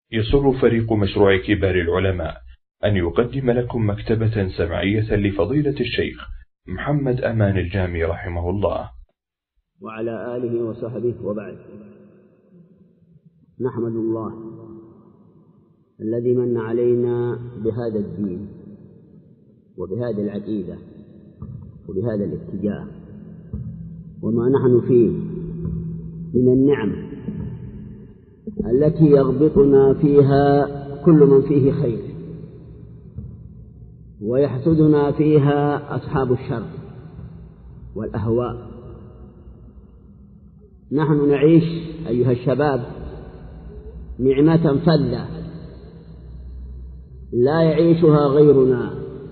يسر فريق مشروع كبار العلماء أن يقدم لكم مكتبة سمعية لفضيلة الشيخ محمد أمان الجامي رحمه الله وعلى آله وصحبه وبعد. نحمد الله الذي من علينا بهذا الدين وبهذه العقيدة وبهذا الاتجاه وما نحن فيه من النعم التي يغبطنا فيها كل من فيه خير ويحسدنا فيها أصحاب الشر والأهواء. نحن نعيش أيها الشباب نعمة فذة لا يعيشها غيرنا.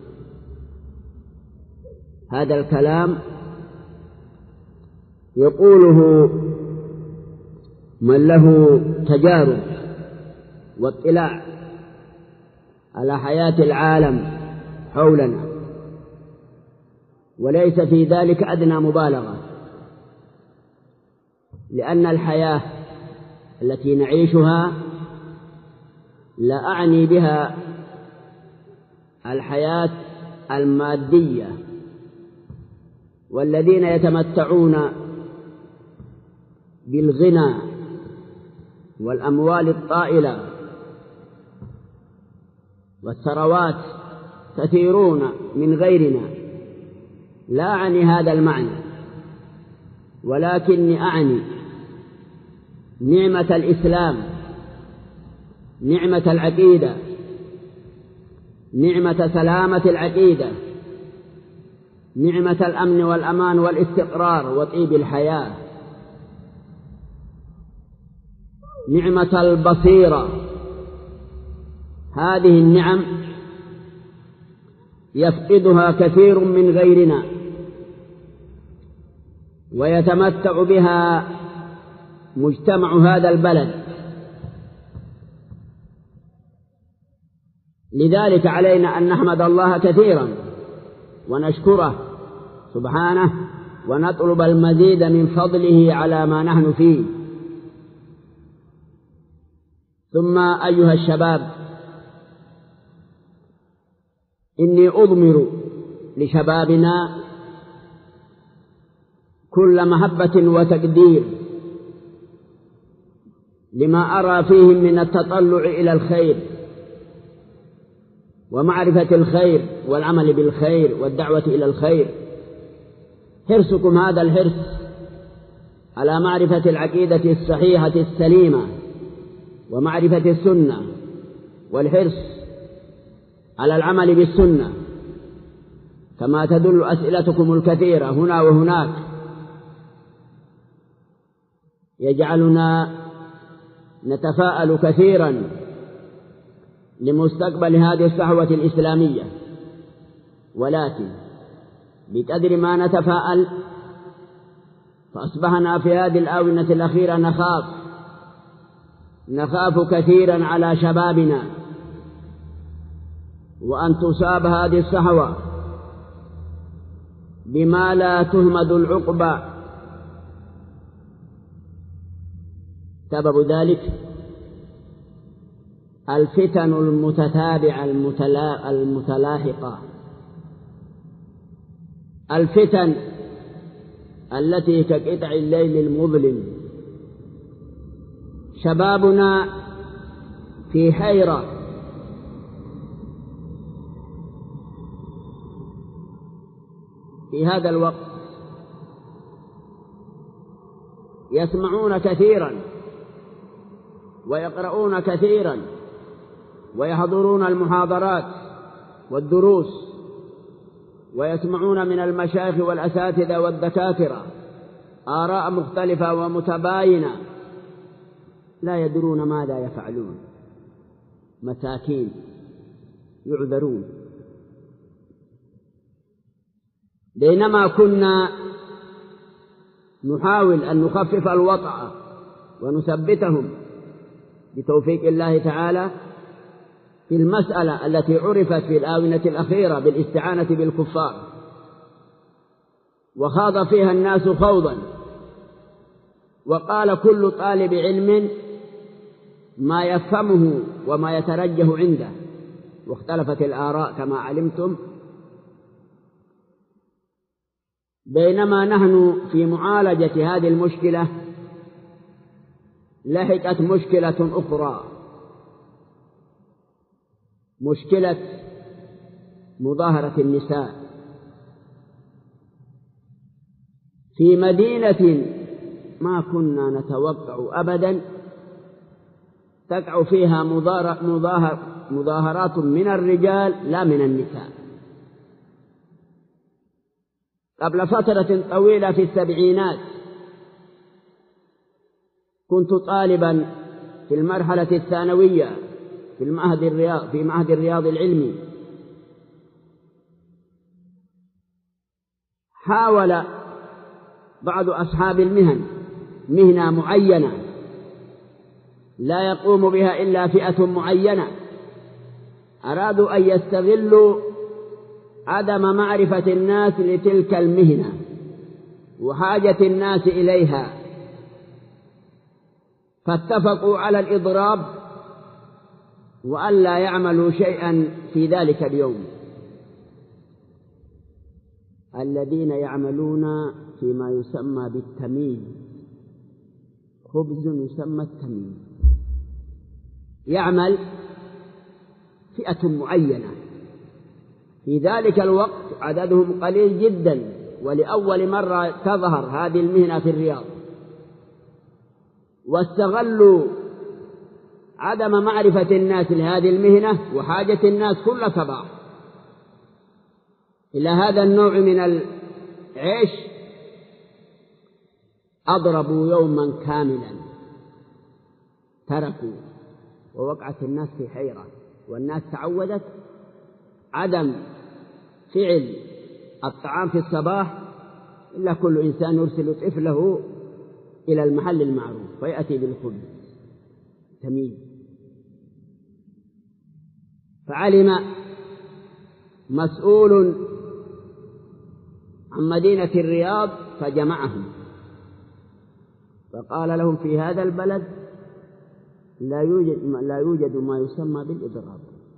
هذا الكلام يقوله من له تجارب واطلاع على حياة العالم حولنا، وليس في ذلك أدنى مبالغة، لأن الحياة التي نعيشها لا أعني بها الحياة المادية، والذين يتمتعون بالغنى والأموال الطائلة والثروات كثيرون من غيرنا. لا أعني هذا المعنى، ولكني أعني نعمة الإسلام، نعمة العقيدة، نعمة سلامة العقيدة، نعمة الأمن والأمان والاستقرار وطيب الحياة، نعمة البصيرة. هذه النعم يفقدها كثير من غيرنا ويتمتع بها مجتمع هذا البلد. لذلك علينا أن نحمد الله كثيرا ونشكره سبحانه ونطلب المزيد من فضله على ما نحن فيه. ثم أيها الشباب، إني أضمر لشبابنا كل محبة وتقدير لما أرى فيهم من التطلع إلى الخير ومعرفة الخير والعمل بالخير والدعوة إلى الخير. حرصكم هذا الحرص على معرفة العقيدة الصحيحة السليمة ومعرفة السنة، والحرص على العمل بالسنة، كما تدل أسئلتكم الكثيرة هنا وهناك، يجعلنا نتفاءل كثيرا لمستقبل هذه الصحوة الإسلامية. ولكن بقدر ما نتفاءل فأصبحنا في هذه الآونة الأخيرة نخاف كثيرا على شبابنا، وأن تصاب هذه الصحوة بما لا تهمد العقبى. سبب ذلك الفتن المتتابعة المتلاحقة، الفتن التي كقطع الليل المظلم. شبابنا في حيرة، في هذا الوقت يسمعون كثيرا ويقرؤون كثيرا ويحضرون المحاضرات والدروس ويسمعون من المشايخ والأساتذة والدكاترة آراء مختلفة ومتباينة، لا يدرون ماذا يفعلون، مساكين يعذرون. بينما كنا نحاول أن نخفف الوطأ ونثبتهم بتوفيق الله تعالى في المسألة التي عرفت في الآونة الأخيرة بالاستعانة بالكفار، وخاض فيها الناس خوضا، وقال كل طالب علم ما يفهمه وما يترجه عنده، واختلفت الآراء كما علمتم. بينما نحن في معالجة هذه المشكلة لحقت مشكلة أخرى، مشكلة مظاهرة النساء في مدينة ما كنا نتوقع أبدا تقع فيها مظاهرات من الرجال لا من النساء. قبل فترة طويلة في السبعينات كنت طالبا في المرحلة الثانوية في معهد الرياض العلمي. حاول بعض أصحاب المهن مهنة معينة لا يقوم بها إلا فئة معينة، أرادوا أن يستغلوا عدم معرفة الناس لتلك المهنة وحاجة الناس إليها، فاتفقوا على الإضراب وأن لا يعملوا شيئا في ذلك اليوم. الذين يعملون فيما يسمى بالتمييز، خبز يسمى التمييز، يعمل فئة معينة في ذلك الوقت عددهم قليل جدا، ولأول مرة تظهر هذه المهنة في الرياض، واستغلوا عدم معرفة الناس لهذه المهنة وحاجة الناس كل صباح إلى هذا النوع من العيش. أضربوا يوما كاملا، تركوا، ووقعت الناس في حيرة، والناس تعودت عدم فعل الطعام في الصباح إلا كل إنسان يرسل طفله إلى المحل المعروف فيأتي بالخبز تمييز. فعلم مسؤول عن مدينة الرياض فجمعهم فقال لهم: في هذا البلد لا يوجد ما يسمى بالإضراب،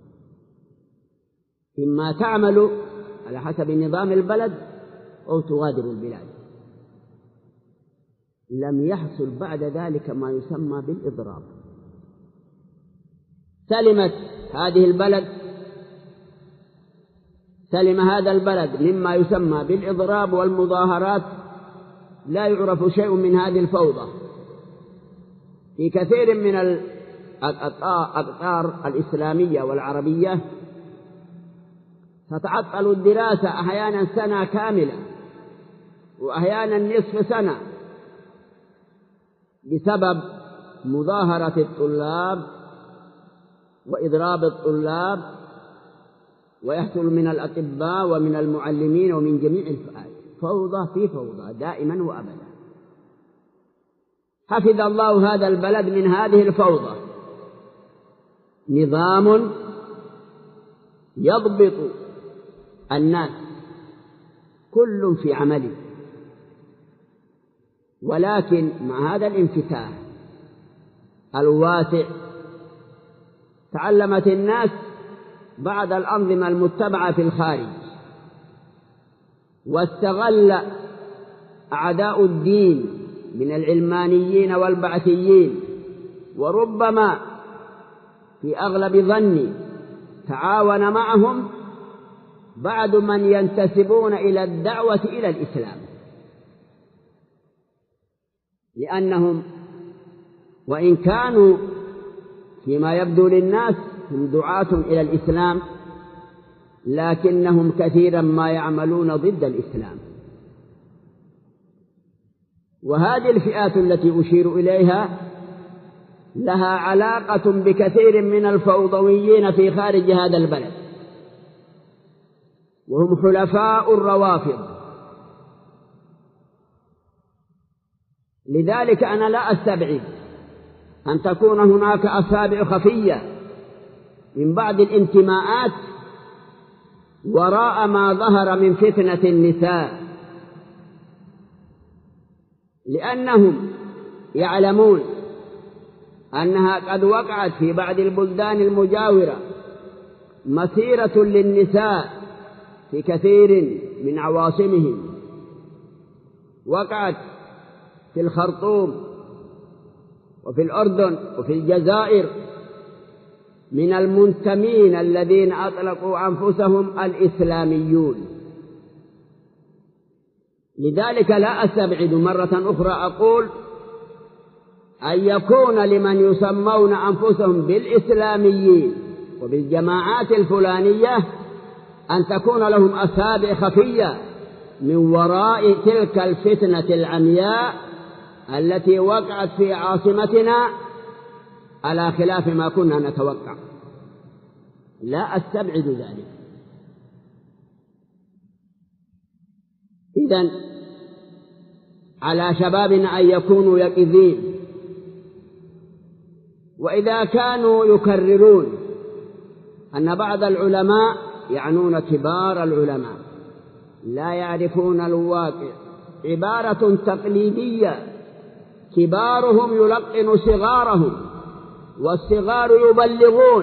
إما تعملوا على حسب نظام البلد أو تغادروا البلاد. لم يحصل بعد ذلك ما يسمى بالإضراب. سلم هذا البلد مما يسمى بالإضراب والمظاهرات، لا يعرف شيء من هذه الفوضى. في كثير من الأقطار الإسلامية والعربية تتعطل الدراسة أحيانا سنة كاملة وأحيانا نصف سنة بسبب مظاهرة الطلاب وإضراب الطلاب، ويحصل من الأطباء ومن المعلمين ومن جميع الفئات فوضى في فوضى دائما وأبدا. حفظ الله هذا البلد من هذه الفوضى، نظام يضبط الناس كل في عمله. ولكن مع هذا الانفتاح الواسع تعلمت الناس بعض الأنظمة المتبعة في الخارج، واستغل أعداء الدين من العلمانيين والبعثيين، وربما في أغلب ظني تعاون معهم بعض من ينتسبون إلى الدعوة إلى الإسلام، لأنهم وإن كانوا فيما يبدو للناس هم دعاة إلى الإسلام، لكنهم كثيرا ما يعملون ضد الإسلام. وهذه الفئات التي أشير إليها لها علاقة بكثير من الفوضويين في خارج هذا البلد، وهم حلفاء الروافض. لذلك أنا لا أستبعد أن تكون هناك أصابع خفية من بعض الانتماءات وراء ما ظهر من فتنة النساء، لأنهم يعلمون أنها قد وقعت في بعض البلدان المجاورة مسيرة للنساء في كثير من عواصمهم، وقعت في الخرطوم وفي الأردن وفي الجزائر من المنتمين الذين أطلقوا أنفسهم الإسلاميون. لذلك لا أستبعد مرة أخرى أقول أن يكون لمن يسمون أنفسهم بالإسلاميين وبالجماعات الفلانية أن تكون لهم أسابع خفية من وراء تلك الفتنة العمياء التي وقعت في عاصمتنا على خلاف ما كنا نتوقع. لا أستبعد ذلك. إذن على شبابنا أن يكونوا يقظين، وإذا كانوا يكررون أن بعض العلماء يعنون كبار العلماء لا يعرفون الواقع، عبارة تقليدية، كبارهم يلقن صغارهم والصغار يبلغون.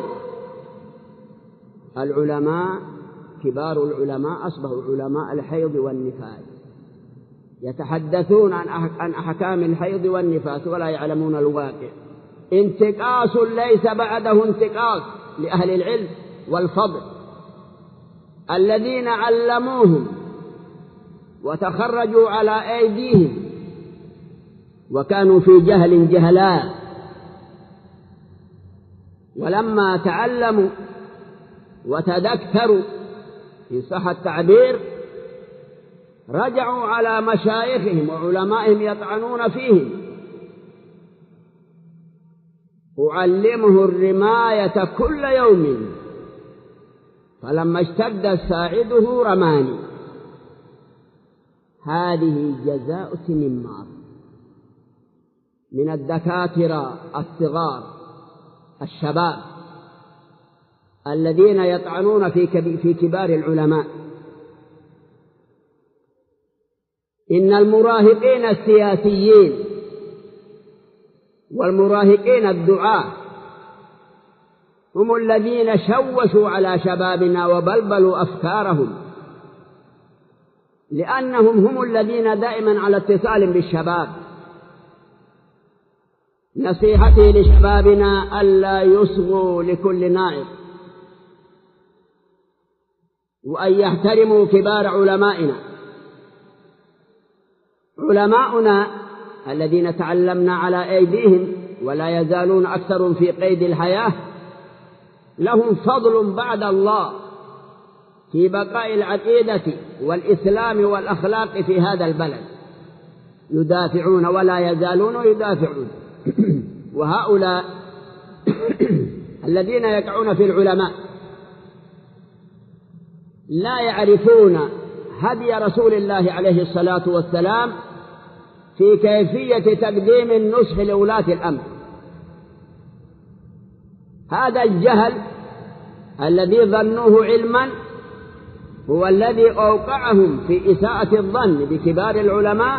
العلماء كبار العلماء أصبحوا علماء الحيض والنفاس، يتحدثون عن أحكام الحيض والنفاس ولا يعلمون الواقع. انتقاص ليس بعده انتقاص لأهل العلم والفضل الذين علموهم وتخرجوا على أيديهم وكانوا في جهل جهلاء، ولما تعلموا وتذكروا إن صح التعبير رجعوا على مشايخهم وعلمائهم يطعنون فيهم. أعلمه الرماية كل يوم فلما اشتد ساعده رماني. هذه جزاء النمار من الدكاترة الصغار الشباب الذين يطعنون في كبار العلماء. إن المراهقين السياسيين والمراهقين الدعاة هم الذين شوشوا على شبابنا وبلبلوا أفكارهم، لأنهم هم الذين دائما على اتصال بالشباب. نصيحتي لشبابنا ألا يصغوا لكل نائب، وأن يحترموا كبار علمائنا. علماؤنا الذين تعلمنا على أيديهم ولا يزالون أكثر في قيد الحياة لهم فضل بعد الله في بقاء العقيدة والإسلام والأخلاق في هذا البلد، يدافعون ولا يزالون يدافعون. وهؤلاء الذين يقعون في العلماء لا يعرفون هدي رسول الله عليه الصلاة والسلام في كيفية تقديم النصح لولاة الأمر. هذا الجهل الذي ظنوه علما هو الذي أوقعهم في إساءة الظن بكبار العلماء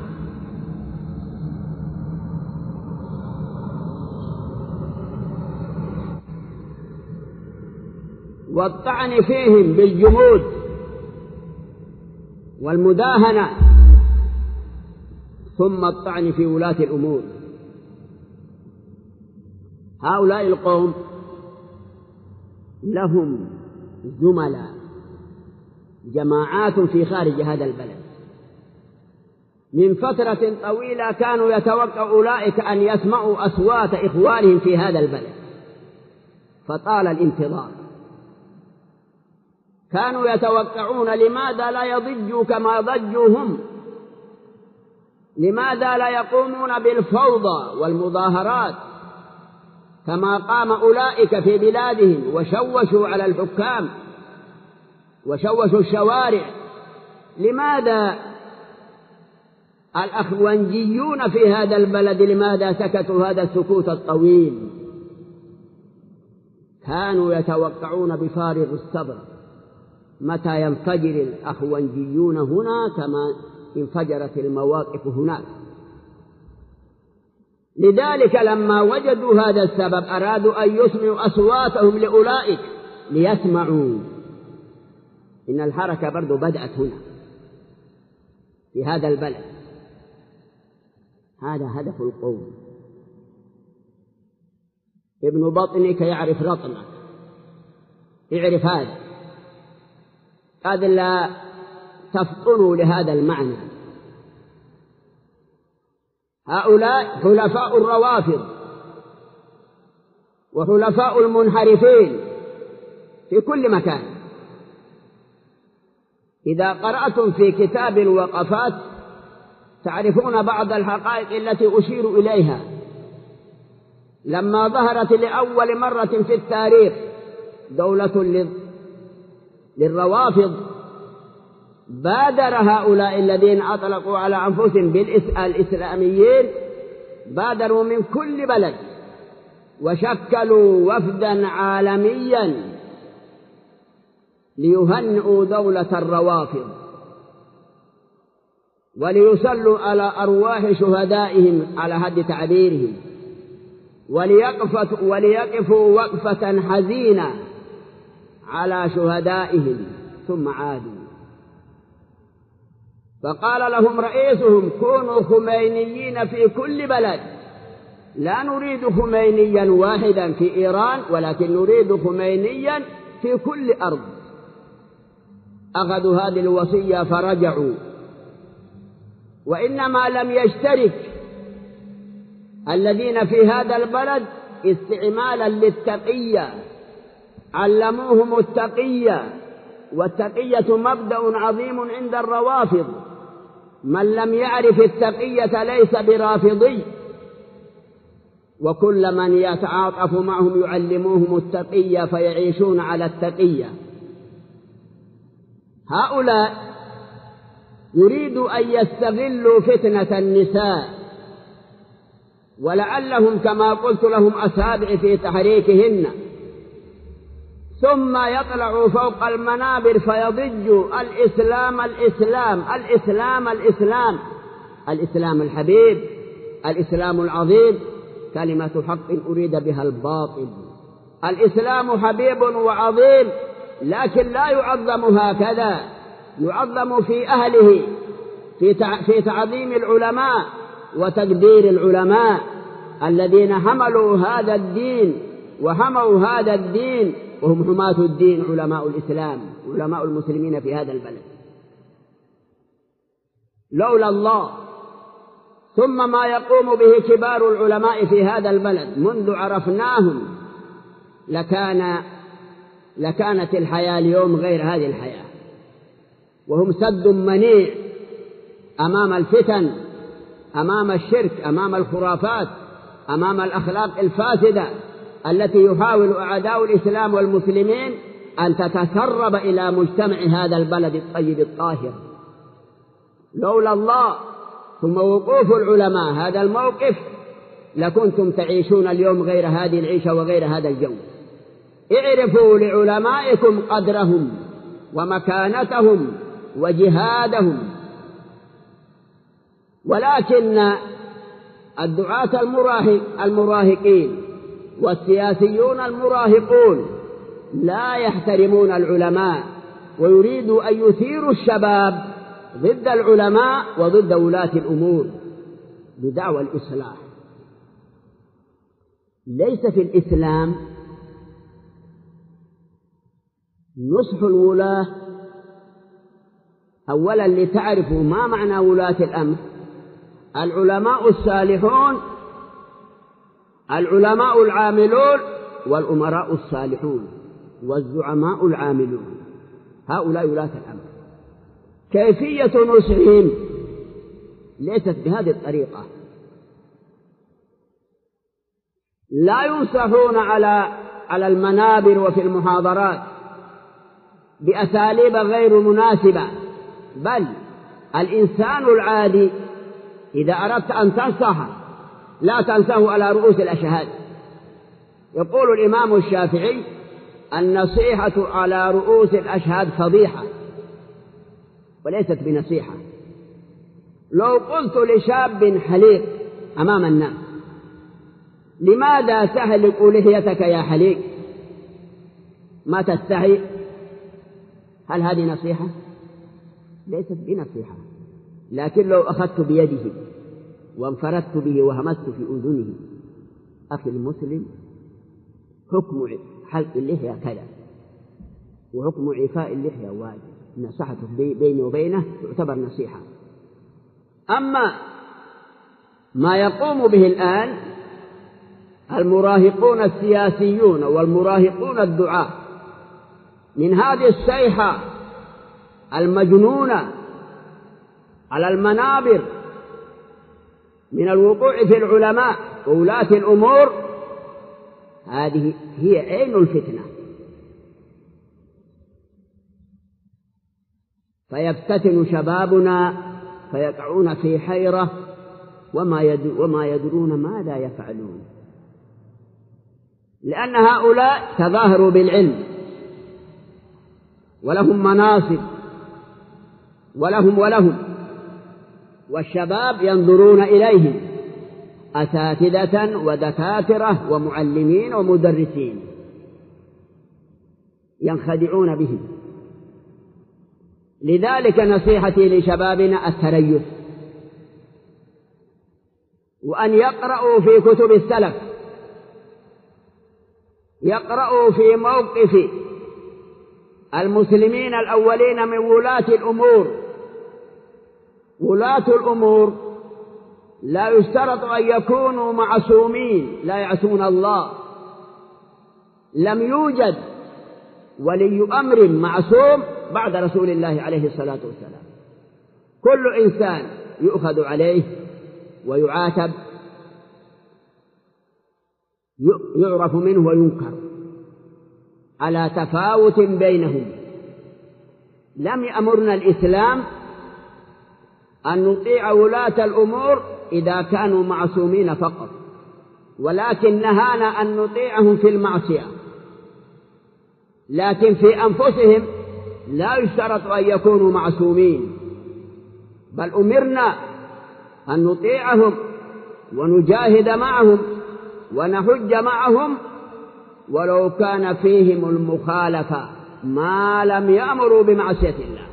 والطعن فيهم بالجمود والمداهنة، ثم الطعن في ولاة الأمور. هؤلاء القوم لهم زملاء جماعات في خارج هذا البلد. من فترة طويلة كانوا يتوقع أولئك أن يسمعوا أصوات إخوانهم في هذا البلد، فطال الانتظار. كانوا يتوقعون لماذا لا يضجوا كما ضجوا هم، لماذا لا يقومون بالفوضى والمظاهرات كما قام أولئك في بلادهم وشوشوا على الحكام وشوشوا الشوارع. لماذا الأخوانجيون في هذا البلد لماذا سكتوا هذا السكوت الطويل؟ كانوا يتوقعون بفارغ الصبر متى ينفجر الأخوانجيون هنا كما انفجرت المواقف هناك. لذلك لما وجدوا هذا السبب أرادوا أن يسمعوا أصواتهم لأولئك ليسمعوا. إن الحركة برضو بدأت هنا في هذا البلد. هذا هدف القوم. ابن بطنك يعرف رطنك، يعرف هذا. هذا لا تفطنوا لهذا المعنى. هؤلاء حلفاء الروافض وحلفاء المنحرفين في كل مكان. إذا قرأتم في كتاب الوقفات تعرفون بعض الحقائق التي أشير إليها. لما ظهرت لأول مرة في التاريخ دولة للروافض بادر هؤلاء الذين أطلقوا على أنفسهم بالإسلاميين، بادروا من كل بلد وشكلوا وفدا عالميا ليهنئوا دولة الروافض وليصلوا على أرواح شهدائهم على حد تعبيرهم، وليقفوا وقفة حزينة على شهدائهم. ثم عادوا فقال لهم رئيسهم كونوا خمينيين في كل بلد، لا نريد خمينيا واحدا في إيران ولكن نريد خمينيا في كل أرض. أخذوا هذه الوصية فرجعوا. وإنما لم يشترك الذين في هذا البلد استعمالا للتقية، علموهم التقية، والتقية مبدأ عظيم عند الروافض. من لم يعرف التقية ليس برافضي، وكل من يتعاطف معهم يعلموهم التقية فيعيشون على التقية. هؤلاء يريدوا أن يستغلوا فتنة النساء، ولعلهم كما قلت لهم أسابع في تحريكهن، ثم يطلعوا فوق المنابر فيضجوا الإسلام الإسلام الإسلام الإسلام الإسلام الحبيب، الإسلام العظيم، كلمة حق أريد بها الباطل. الإسلام حبيب وعظيم، لكن لا يعظم هكذا، يعظم في أهله، في تعظيم العلماء وتقدير العلماء الذين حملوا هذا الدين وحموا هذا الدين، وهم حماة الدين علماء الإسلام، علماء المسلمين في هذا البلد. لولا الله ثم ما يقوم به كبار العلماء في هذا البلد منذ عرفناهم لكانت الحياة اليوم غير هذه الحياة. وهم سد منيع أمام الفتن، أمام الشرك، أمام الخرافات، أمام الأخلاق الفاسدة التي يحاول أعداء الإسلام والمسلمين أن تتسرب إلى مجتمع هذا البلد الطيب الطاهر. لولا الله ثم وقوف العلماء هذا الموقف لكنتم تعيشون اليوم غير هذه العيشة وغير هذا الجو. اعرفوا لعلمائكم قدرهم ومكانتهم وجهادهم. ولكن الدعاة المراهقين والسياسيون المراهقون لا يحترمون العلماء، ويريدوا أن يثيروا الشباب ضد العلماء وضد ولاة الأمور بدعوى الإصلاح. ليس في الإسلام نصح الولاة. أولا لتعرفوا ما معنى ولاة الأمر: العلماء الصالحون، العلماء العاملون، والأمراء الصالحون، والزعماء العاملون. هؤلاء ولاة الأمر. كيفية نصحهم ليست بهذه الطريقة. لا ينصحون على المنابر وفي المحاضرات بأساليب غير مناسبة، بل الإنسان العادي إذا أردت أن تنصحه لا تنصحه على رؤوس الأشهاد. يقول الإمام الشافعي: النصيحة على رؤوس الأشهاد فضيحة وليست بنصيحة. لو قلت لشاب حليق أمام الناس لماذا تحلق لحيتك يا حليق؟ ما تستحي؟ هل هذه نصيحة؟ ليست بنصيحة. لكن لو أخذت بيده وانفردت به وهمست في أذنه: أخي المسلم، حكم حلق اللحية كذا، وحكم عفاء اللحية واجب، نصحته بيني وبينه تعتبر نصيحة. أما ما يقوم به الآن المراهقون السياسيون والمراهقون الدعاة من هذه الصيحة المجنونة على المنابر من الوقوع في العلماء وولاة الأمور، هذه هي عين الفتنة. فيفتتن شبابنا فيقعون في حيرة وما يدرون ماذا يفعلون، لأن هؤلاء تظاهروا بالعلم ولهم مناصب ولهم، والشباب ينظرون إليهم أساتذة ودكاترة ومعلمين ومدرسين، ينخدعون بهم. لذلك نصيحتي لشبابنا التريث، وأن يقرأوا في كتب السلف، يقرأوا في موقف المسلمين الأولين من ولاة الأمور. ولاة الأمور لا يشترط أن يكونوا معصومين لا يعصون الله. لم يوجد ولي أمر معصوم بعد رسول الله عليه الصلاة والسلام. كل إنسان يؤخذ عليه ويعاتب، يعرف منه وينكر على تفاوت بينهم. لم يأمرنا الإسلام أن نطيع ولاة الأمور إذا كانوا معصومين فقط، ولكن نهانا أن نطيعهم في المعصية. لكن في أنفسهم لا يشترط أن يكونوا معصومين، بل أمرنا أن نطيعهم ونجاهد معهم ونحج معهم ولو كان فيهم المخالفة ما لم يأمروا بمعصية الله.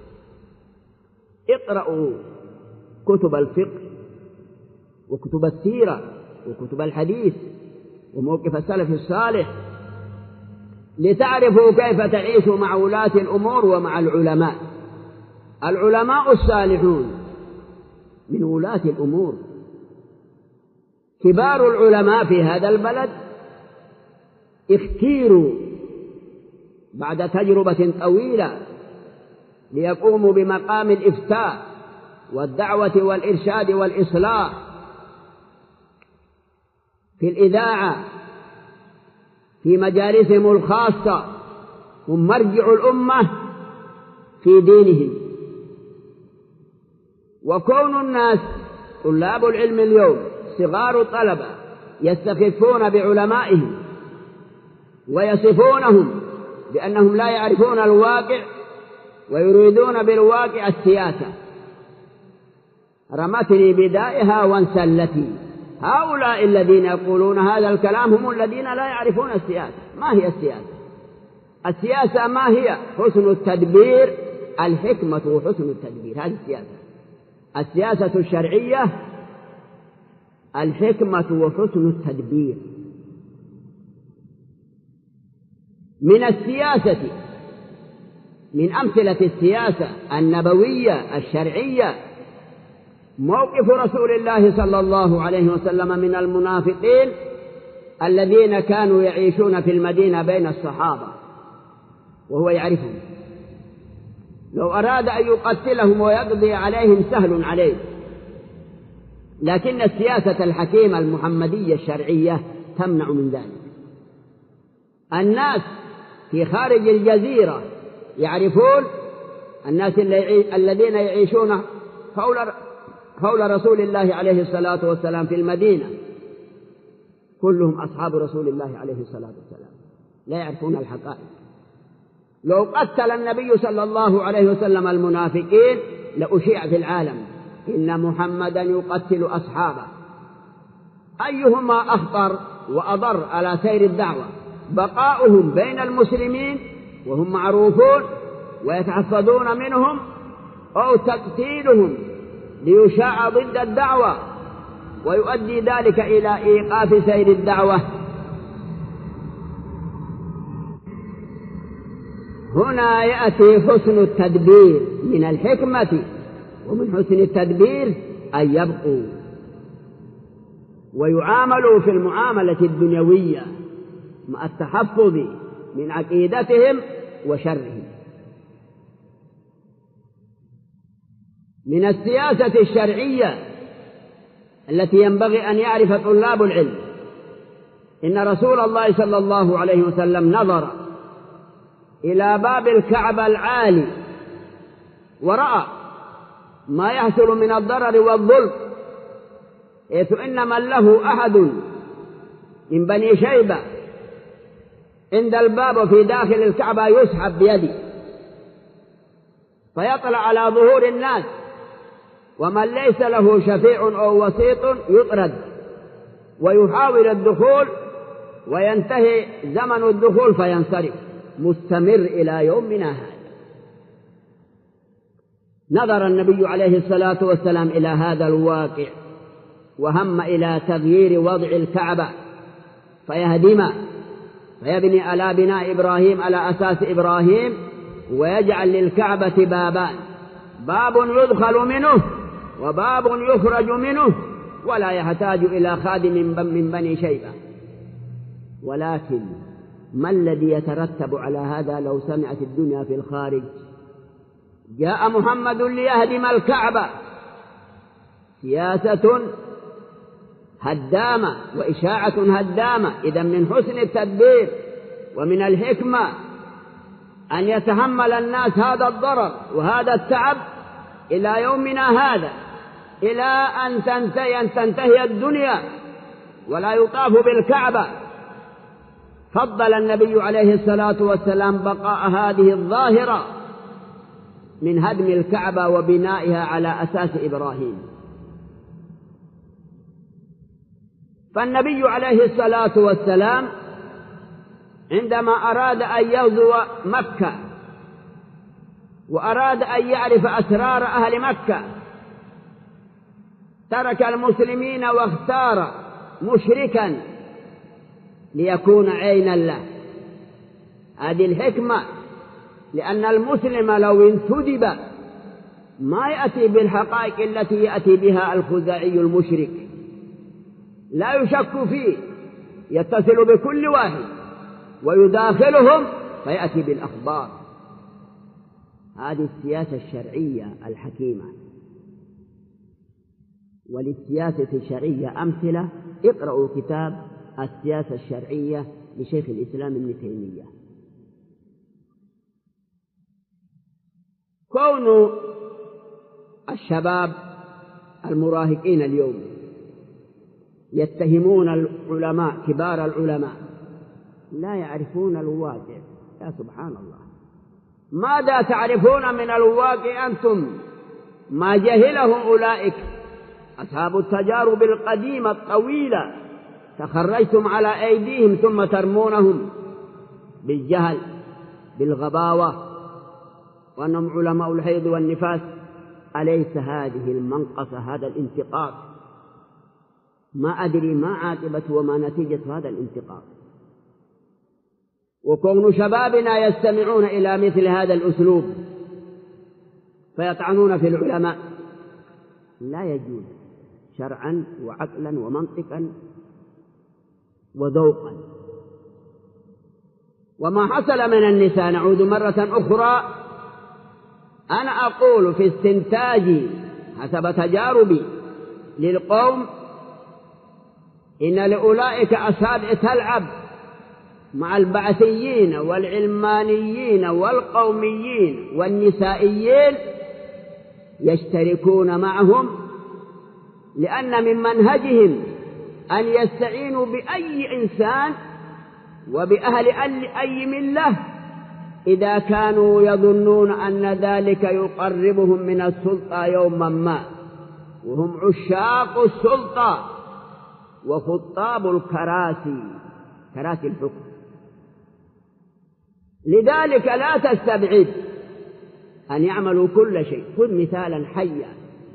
اقرأوا كتب الفقه وكتب السيرة وكتب الحديث وموقف السلف الصالح لتعرفوا كيف تعيشوا مع ولاة الأمور ومع العلماء. العلماء الصالحون من ولاة الأمور، كبار العلماء في هذا البلد اختيروا بعد تجربة طويلة ليقوموا بمقام الإفتاء والدعوة والإرشاد والإصلاح في الإذاعة في مجالسهم الخاصة. هم مرجع الأمة في دينهم. وكون الناس طلاب العلم اليوم صغار الطلبة يستخفون بعلمائهم ويصفونهم بأنهم لا يعرفون الواقع ويريدون بالواقع السياسة، رمتني بدائها وانسلتي. هؤلاء الذين يقولون هذا الكلام هم الذين لا يعرفون السياسة. ما هي السياسة؟ السياسة ما هي؟ حسن التدبير، الحكمة وحسن التدبير، هذه السياسة. السياسة الشرعية الحكمة وحسن التدبير. من السياسة، من أمثلة السياسة النبوية الشرعية موقف رسول الله صلى الله عليه وسلم من المنافقين الذين كانوا يعيشون في المدينة بين الصحابة وهو يعرفهم. لو أراد أن يقتلهم ويقضي عليهم سهل عليه، لكن السياسة الحكيمة المحمدية الشرعية تمنع من ذلك. الناس في خارج الجزيرة يعرفون الناس الذين يعيشون حول رسول الله عليه الصلاة والسلام في المدينة كلهم أصحاب رسول الله عليه الصلاة والسلام، لا يعرفون الحقائق. لو قتل النبي صلى الله عليه وسلم المنافقين لأشيع في العالم إن محمدا يقتل أصحابه. أيهما أخطر وأضر على سير الدعوة؟ بقاؤهم بين المسلمين وهم معروفون ويتحفظون منهم، أو تقتيلهم ليشاع ضد الدعوة ويؤدي ذلك إلى إيقاف سير الدعوة؟ هنا يأتي حسن التدبير من الحكمة، ومن حسن التدبير أن يبقوا ويعاملوا في المعاملة الدنيوية مع التحفظ من عقيدتهم وشرهم. من السياسة الشرعية التي ينبغي أن يعرف طلاب العلم إن رسول الله صلى الله عليه وسلم نظر إلى باب الكعبة العالي ورأى ما يحصل من الضرر والظلم، حيث إن من له أحد من بني شيبة عند الباب في داخل الكعبة يسحب بيده فيطلع على ظهور الناس، ومن ليس له شفيع أو وسيط يطرد ويحاول الدخول وينتهي زمن الدخول فينصرف، مستمر إلى يومنا هذا. نظر النبي عليه الصلاة والسلام إلى هذا الواقع وهم إلى تغيير وضع الكعبة فيهدم، فيبني على بناء إبراهيم على أساس إبراهيم، ويجعل للكعبة بابان، باب يدخل منه وباب يخرج منه، ولا يحتاج إلى خادم من بني شيبة. ولكن ما الذي يترتب على هذا لو سمعت الدنيا في الخارج جاء محمد ليهدم الكعبة؟ سياسة هدامة وإشاعة هدامة. إذا من حسن التدبير ومن الحكمة أن يتحمل الناس هذا الضرر وهذا التعب إلى يومنا هذا، إلى أن تنتهي الدنيا ولا يطاف بالكعبة. فضل النبي عليه الصلاة والسلام بقاء هذه الظاهرة من هدم الكعبة وبنائها على أساس إبراهيم. فالنبي عليه الصلاة والسلام عندما أراد أن يغزو مكة وأراد أن يعرف أسرار أهل مكة ترك المسلمين واختار مشركا ليكون عينا له. هذه الحكمة، لأن المسلم لو انتدب ما يأتي بالحقائق التي يأتي بها الخزاعي المشرك، لا يشك فيه، يتصل بكل واحد ويداخلهم فيأتي بالأخبار. هذه السياسة الشرعية الحكيمة. وللسياسة الشرعية أمثلة، اقرأوا كتاب السياسة الشرعية لشيخ الإسلام ابن تيمية. كون الشباب المراهقين اليوم يتهمون العلماء كبار العلماء لا يعرفون الواقع، يا سبحان الله، ماذا تعرفون من الواقع أنتم؟ ما جهله أولئك أصحاب التجارب القديمة الطويلة تخرجتم على أيديهم ثم ترمونهم بالجهل بالغباوة وأنهم علماء الحيض والنفاس. أليس هذه المنقصة، هذا الانتقاص؟ ما أدري ما عاقبة وما نتيجة هذا الانتقاص. وكون شبابنا يستمعون إلى مثل هذا الأسلوب فيطعنون في العلماء لا يجوز شرعا وعقلا ومنطقا وذوقا. وما حصل من النساء، نعود مرة أخرى، أنا أقول في استنتاجي حسب تجاربي للقوم إن لأولئك أصابع تلعب مع البعثيين والعلمانيين والقوميين والنسائيين، يشتركون معهم، لأن من منهجهم أن يستعينوا بأي إنسان وبأهل أي ملة إذا كانوا يظنون أن ذلك يقربهم من السلطة يوما ما، وهم عشاق السلطة وخطاب الكراسي، كراسي الحكم. لذلك لا تستبعد أن يعملوا كل شيء. خذ مثالا حيا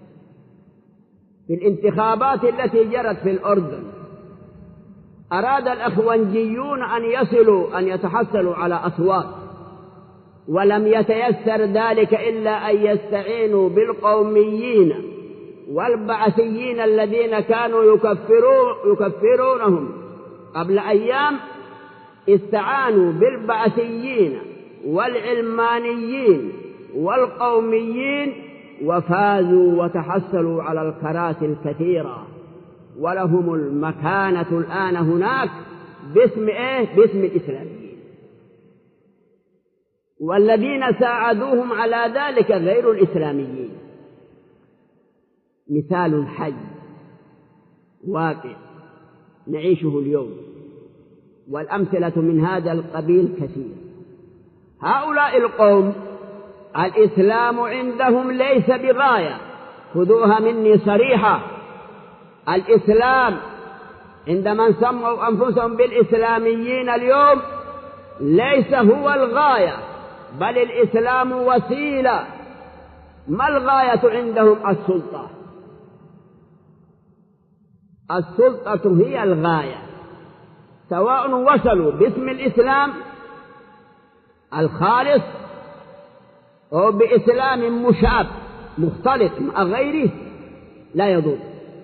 في الانتخابات التي جرت في الأردن، أراد الأخوانجيون أن يتحصلوا على أصوات، ولم يتيسر ذلك إلا أن يستعينوا بالقوميين والبعثيين الذين كانوا يكفرونهم قبل أيام. استعانوا بالبعثيين والعلمانيين والقوميين وفازوا وتحصلوا على الكراسي الكثيرة، ولهم المكانة الآن هناك باسم باسم الإسلاميين. والذين ساعدوهم على ذلك غير الإسلاميين. مثال حي واقع نعيشه اليوم، والأمثلة من هذا القبيل كثير. هؤلاء القوم الإسلام عندهم ليس بغاية، خذوها مني صريحة. الإسلام عند من سموا أنفسهم بالإسلاميين اليوم ليس هو الغاية، بل الإسلام وسيلة. ما الغاية عندهم؟ السلطة. السلطة هي الغاية، سواء وصلوا باسم الإسلام الخالص أو بإسلام مشاب مختلط مع غيره لا يضر.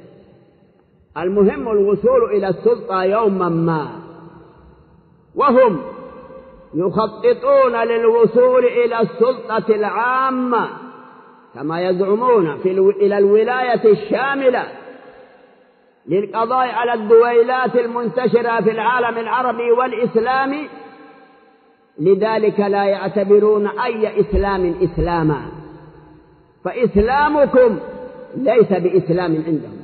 المهم الوصول إلى السلطة يوما ما، وهم يخططون للوصول إلى السلطة العامة كما يزعمون إلى الولاية الشاملة للقضاء على الدويلات المنتشرة في العالم العربي والإسلامي. لذلك لا يعتبرون أي إسلام إسلاما، فإسلامكم ليس بإسلام عندهم.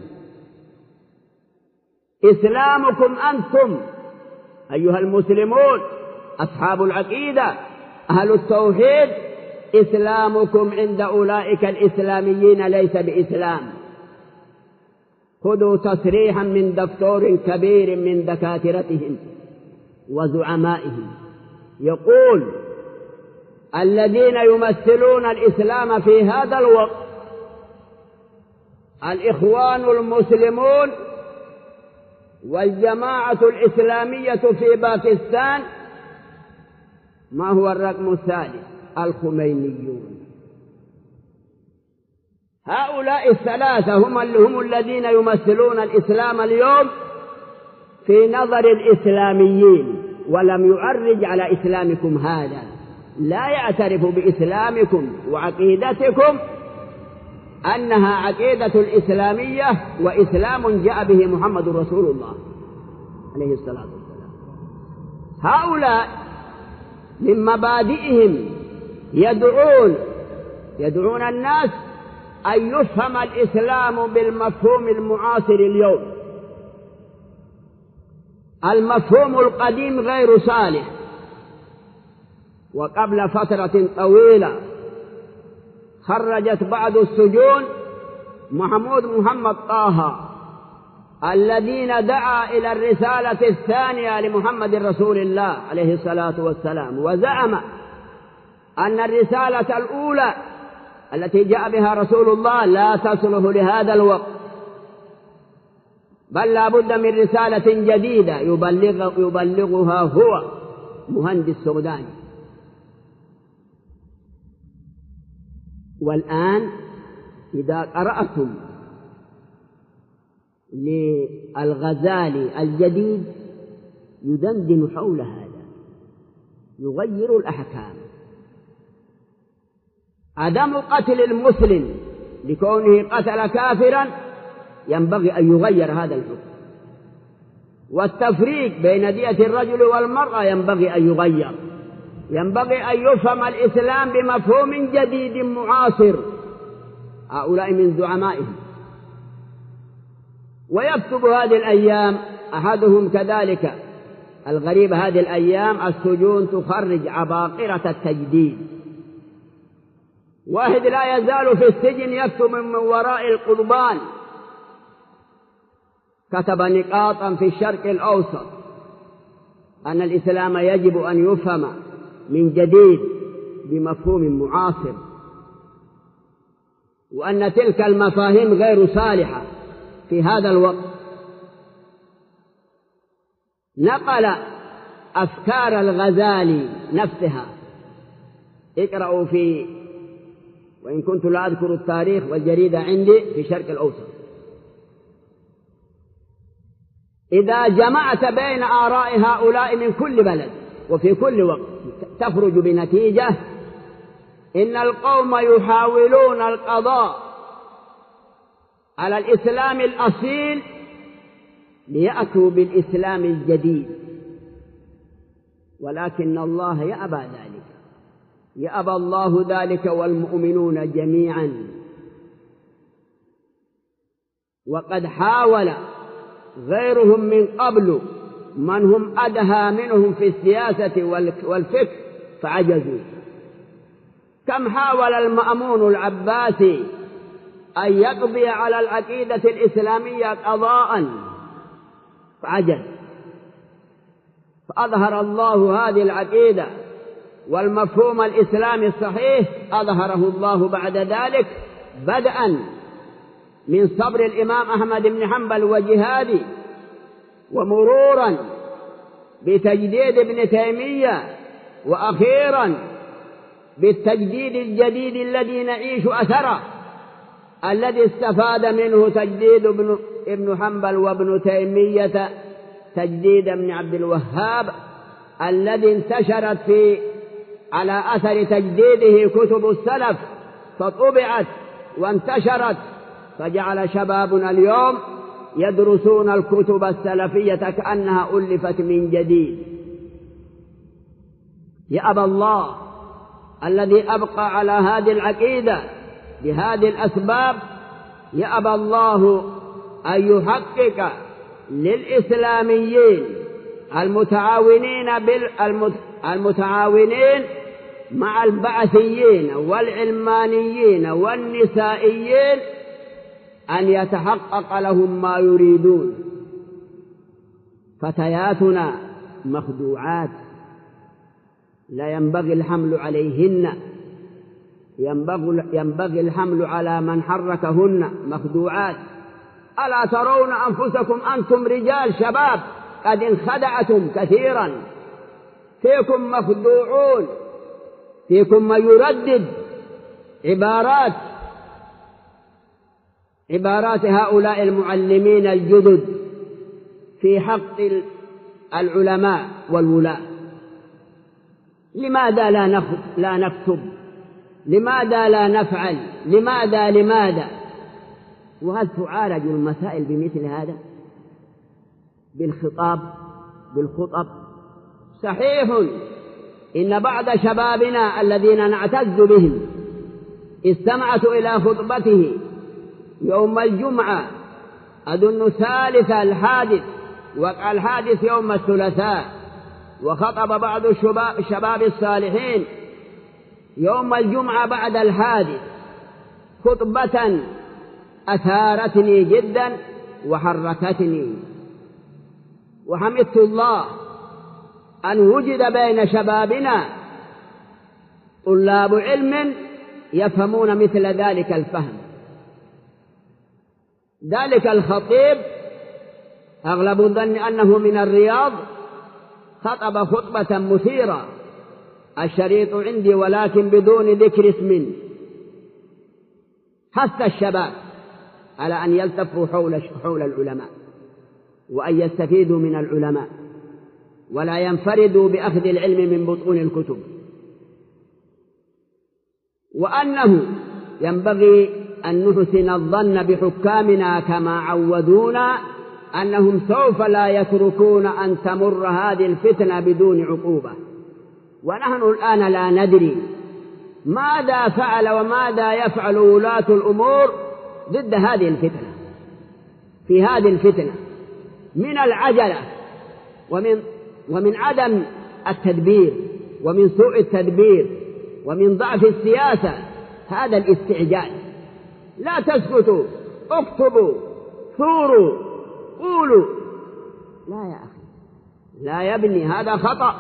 إسلامكم أنتم أيها المسلمون أصحاب العقيدة أهل التوحيد، إسلامكم عند أولئك الإسلاميين ليس بإسلام. خذوا تصريحا من دكتور كبير من دكاترتهم وزعمائهم يقول: الذين يمثلون الإسلام في هذا الوقت الإخوان المسلمون والجماعة الإسلامية في باكستان. ما هو الرقم الثالث؟ الخمينيون. هؤلاء الثلاثة هم الذين يمثلون الإسلام اليوم في نظر الإسلاميين، ولم يعرج على إسلامكم هذا، لا يعترف بإسلامكم وعقيدتكم أنها عقيدة الإسلامية وإسلام جاء به محمد رسول الله عليه الصلاة والسلام. هؤلاء من مبادئهم يدعون الناس أن يفهم الإسلام بالمفهوم المعاصر اليوم. المفهوم القديم غير صالح. وقبل فترة طويلة خرجت بعض السجون محمد طه الذين دعا إلى الرسالة الثانية لمحمد رسول الله عليه الصلاة والسلام، وزعم أن الرسالة الأولى التي جاء بها رسول الله لا تصلح لهذا الوقت، بل لا بد من رسالة جديدة يبلغها هو مهندس سوداني. والآن إذا قرأتم للغزالي الجديد يدندن حول هذا، يغير الأحكام. عدم قتل المسلم لكونه قتل كافرا ينبغي أن يغير هذا الحكم، والتفريق بين دية الرجل والمرأة ينبغي أن يغير. ينبغي أن يفهم الإسلام بمفهوم جديد معاصر. هؤلاء من زعمائهم. ويكتب هذه الأيام أحدهم كذلك. الغريب هذه الأيام السجون تخرج عباقرة التجديد. واحد لا يزال في السجن يكتب من وراء القضبان كتب نقاطا في الشرق الأوسط أن الإسلام يجب أن يفهم من جديد بمفهوم معاصر، وأن تلك المفاهيم غير صالحة في هذا الوقت. نقل أفكار الغزالي نفسها، اقرأوا في، وإن كنت لا أذكر التاريخ والجريدة عندي في الشرق الأوسط. إذا جمعت بين آراء هؤلاء من كل بلد وفي كل وقت تخرج بنتيجة إن القوم يحاولون القضاء على الإسلام الأصيل ليأتوا بالإسلام الجديد، ولكن الله يأبى ذلك، يأبى الله ذلك والمؤمنون جميعا. وقد حاول غيرهم من قبل من هم أدهى منهم في السياسة والفكر فعجزوا. كم حاول المأمون العباسي أن يقضي على العقيدة الإسلامية قضاء فعجز، فأظهر الله هذه العقيدة والمفهوم الإسلامي الصحيح، أظهره الله بعد ذلك بدءا من صبر الإمام أحمد بن حنبل وجهاده، ومرورا بتجديد ابن تيمية، وأخيرا بالتجديد الجديد الذي نعيش أثره، الذي استفاد منه تجديد ابن حنبل وابن تيمية تجديد ابن عبد الوهاب، الذي انتشرت على أثر تجديده كتب السلف فطبعت وانتشرت، فجعل شبابنا اليوم يدرسون الكتب السلفية كأنها ألفت من جديد. يأبى الله الذي أبقى على هذه العقيدة بهذه الأسباب، يأبى الله أن يحقق للإسلاميين المتعاونين مع البعثيين والعلمانيين والنسائيين أن يتحقق لهم ما يريدون. فتياتنا مخدوعات لا ينبغي الحمل عليهن، ينبغي الحمل على من حركهن، مخدوعات. ألا ترون أنفسكم أنتم رجال شباب قد انخدعتم كثيرا، فيكم مخدوعون، فيكم من يردد عبارات هؤلاء المعلمين الجدد في حق العلماء والولاة. لماذا لا نكتب؟ لماذا لا نفعل؟ لماذا؟ وهل تعالج المسائل بمثل هذا؟ بالخطب؟ صحيح إن بعض شبابنا الذين نعتز بهم استمعت إلى خطبته يوم الجمعة، أظن ثالث الحادث، وقع الحادث يوم الثلاثاء، وخطب بعض الشباب الصالحين يوم الجمعة بعد الحادث خطبة أثارتني جدا وحركتني، وحمدت الله أن وجد بين شبابنا طلاب علم يفهمون مثل ذلك الفهم. ذلك الخطيب أغلب الظن أنه من الرياض، خطب خطبة مثيرة، الشريط عندي ولكن بدون ذكر اسم، حث الشباب على أن يلتفوا حول العلماء، وأن يستفيدوا من العلماء، ولا ينفردوا بأخذ العلم من بطون الكتب، وأنه ينبغي أن نحسن الظن بحكامنا كما عودونا أنهم سوف لا يتركون أن تمر هذه الفتنة بدون عقوبة. ونحن الآن لا ندري ماذا فعل وماذا يفعل ولاة الأمور ضد هذه الفتنة، في هذه الفتنة من العجلة ومن عدم التدبير ومن سوء التدبير ومن ضعف السياسة، هذا الاستعجال. لا تسكتوا، اكتبوا، ثوروا، قولوا. لا يا أخي، لا يا ابني، هذا خطأ.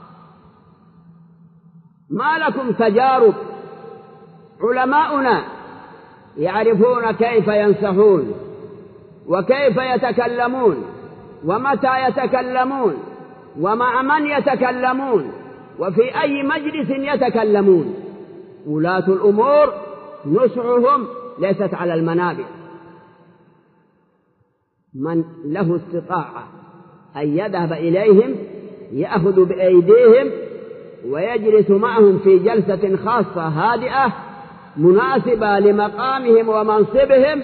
ما لكم تجارب؟ علماؤنا يعرفون كيف ينصحون وكيف يتكلمون ومتى يتكلمون ومع من يتكلمون وفي أي مجلس يتكلمون. ولاة الأمور نصحهم ليست على المنابر. من له استطاعة أن يذهب إليهم يأخذ بأيديهم ويجلس معهم في جلسة خاصة هادئة مناسبة لمقامهم ومنصبهم،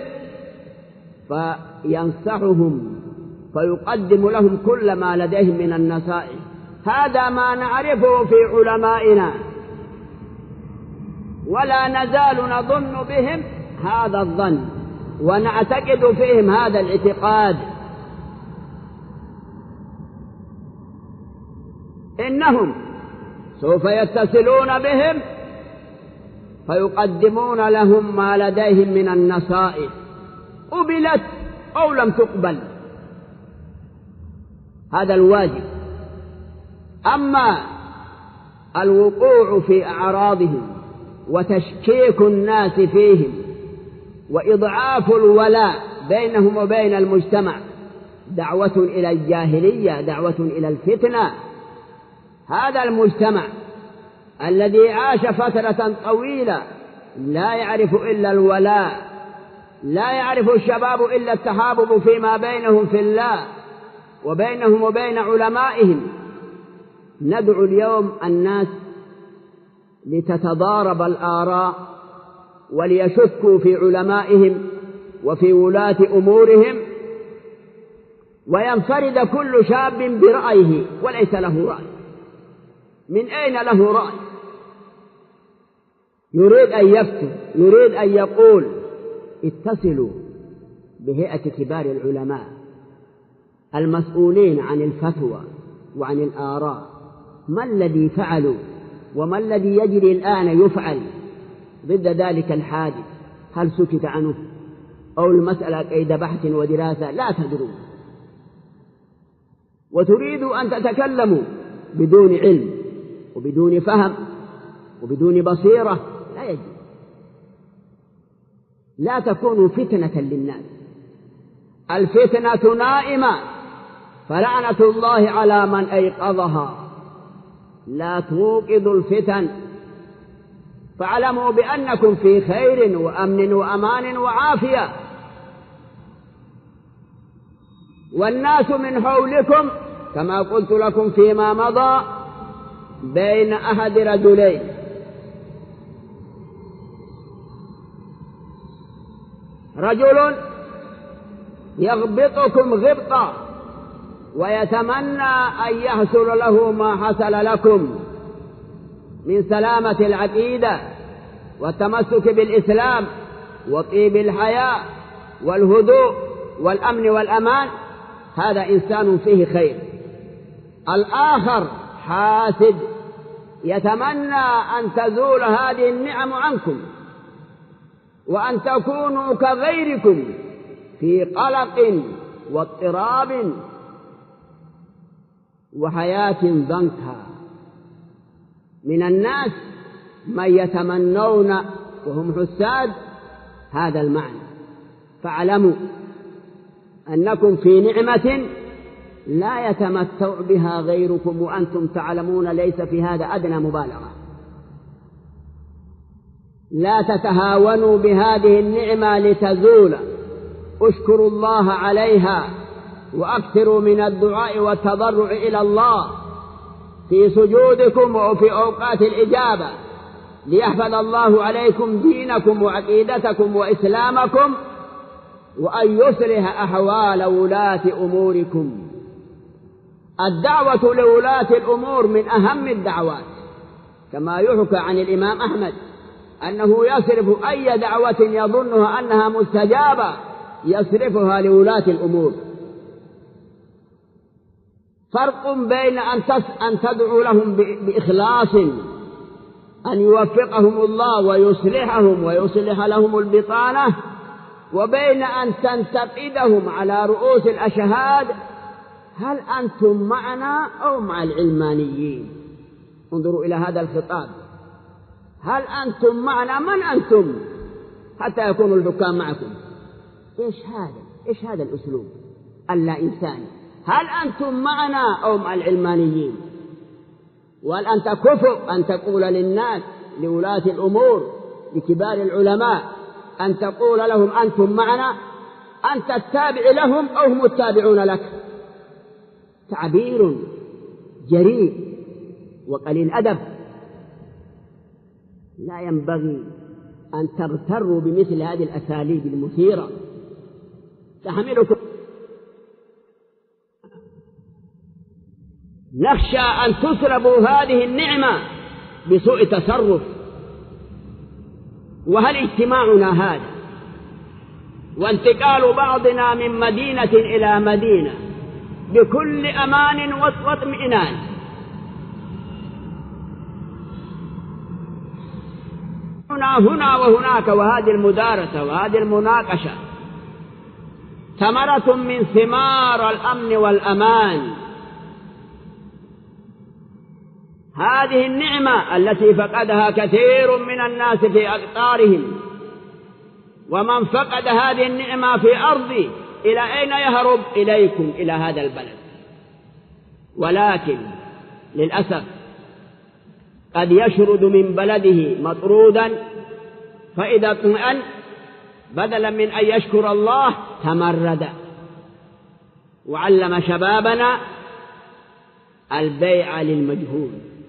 فينصحهم فيقدم لهم كل ما لديهم من النصائح. هذا ما نعرفه في علمائنا، ولا نزال نظن بهم هذا الظن ونعتقد فيهم هذا الاعتقاد. إنهم سوف يتصلون بهم فيقدمون لهم ما لديهم من النصائح، قبلت أو لم تقبل. هذا الواجب. أما الوقوع في أعراضهم وتشكيك الناس فيهم وإضعاف الولاء بينهم وبين المجتمع، دعوة إلى الجاهلية، دعوة إلى الفتنة. هذا المجتمع الذي عاش فترة طويلة لا يعرف إلا الولاء، لا يعرف الشباب إلا التحابب فيما بينهم في الله وبينهم وبين علمائهم. ندعو اليوم الناس لتتضارب الآراء وليشكوا في علمائهم وفي ولاة أمورهم، وينفرد كل شاب برأيه وليس له رأي. من أين له رأي؟ يريد أن يفتي، يريد أن يقول. اتصلوا بهيئة كبار العلماء المسؤولين عن الفتوى وعن الآراء، ما الذي فعلوا وما الذي يجري الآن يفعل ضد ذلك الحادث؟ هل سكت عنه أو المسألة قيد بحث ودراسة؟ لا تدرون، وتريدوا أن تتكلموا بدون علم وبدون فهم وبدون بصيرة. لا يجب. لا تكونوا فتنة للناس. الفتنة نائمة، فلعنة الله على من أيقظها. لا توقظوا الفتن، فاعلموا بأنكم في خير وأمن وأمان وعافية، والناس من حولكم كما قلت لكم فيما مضى بين أحد رجلين، رجل يغبطكم غبطة ويتمنى أن يحصل له ما حصل لكم من سلامة العقيدة والتمسك بالإسلام وطيب الحياة والهدوء والأمن والأمان. هذا إنسان فيه خير. الآخر حاسد يتمنى أن تزول هذه النعم عنكم وأن تكونوا كغيركم في قلق واضطراب وحياة ضنكا. من الناس من يتمنون وهم حساد هذا المعنى. فاعلموا أنكم في نعمة لا يتمتع بها غيركم وأنتم تعلمون، ليس في هذا أدنى مبالغة. لا تتهاونوا بهذه النعمة لتزول. اشكروا الله عليها وأكثروا من الدعاء والتضرع إلى الله في سجودكم وفي أوقات الإجابة، ليحفظ الله عليكم دينكم وعقيدتكم وإسلامكم، وأن يصلح أحوال ولاة أموركم. الدعوة لولاة الأمور من أهم الدعوات، كما يحكى عن الإمام أحمد أنه يصرف أي دعوة يظنها أنها مستجابة يصرفها لولاة الأمور. فرق بين أن تدعو لهم بإخلاص أن يوفقهم الله ويصلحهم ويصلح لهم البطانة، وبين أن تنتقدهم على رؤوس الأشهاد، هل أنتم معنا أو مع العلمانيين؟ انظروا إلى هذا الخطاب، هل أنتم معنا؟ من أنتم حتى يكونوا الحكام معكم؟ إيش هذا الأسلوب اللا إنساني؟ هل أنتم معنا أو مع العلمانيين؟ وهل أنت كفر أن تقول للناس، لولاة الأمور، لكبار العلماء، أن تقول لهم أنتم معنا؟ أنت التابع لهم أو هم التابعون لك؟ تعبير جريء وقليل أدب. لا ينبغي أن تغتروا بمثل هذه الأساليب المثيرة تحملكم. نخشى أن تسلبوا هذه النعمة بسوء تصرف. وهل اجتماعنا هذا وانتقال بعضنا من مدينة إلى مدينة بكل أمان واطمئنان هنا وهناك، وهذه المدارسة وهذه المناقشة ثمرة من ثمار الأمن والأمان. هذه النعمة التي فقدها كثير من الناس في أقطارهم، ومن فقد هذه النعمة في أرضه إلى أين يهرب؟ إليكم، إلى هذا البلد. ولكن للأسف قد يشرد من بلده مطرودا، فإذا اطمئن بدلا من أن يشكر الله تمرد، وعلم شبابنا البيع للمجهول.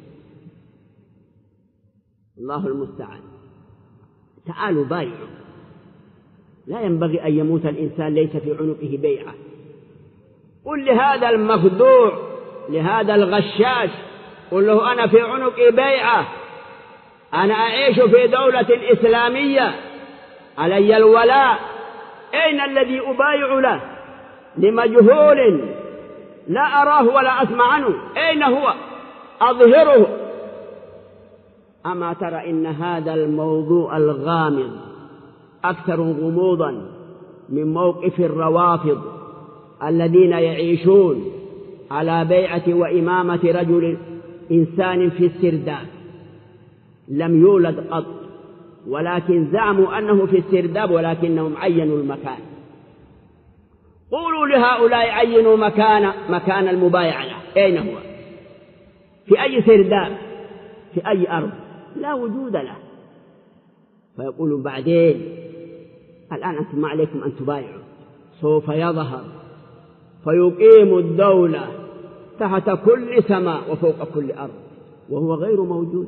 الله المستعان. تعالوا بايعوا. لا ينبغي أن يموت الإنسان ليس في عنقه بيعة. قل لهذا المخدوع، لهذا الغشاش، قل له أنا في عنقي بيعة، أنا أعيش في دولة إسلامية، علي الولاء. أين الذي أبايع له؟ لمجهول لا أراه ولا أسمع عنه. أين هو؟ أظهره. أما ترى إن هذا الموضوع الغامض أكثر غموضا من موقف الروافض الذين يعيشون على بيعة وإمامة رجل إنسان في السرداب لم يولد قط، ولكن زعموا أنه في السرداب ولكنهم عينوا المكان. قولوا لهؤلاء عينوا مكان المبايعة له، أين هو؟ في أي سرداب؟ في أي أرض؟ لا وجود له. فيقولون بعدين الآن أنتم ما عليكم أن تبايعوا، سوف يظهر فيقيم الدولة تحت كل سماء وفوق كل أرض، وهو غير موجود.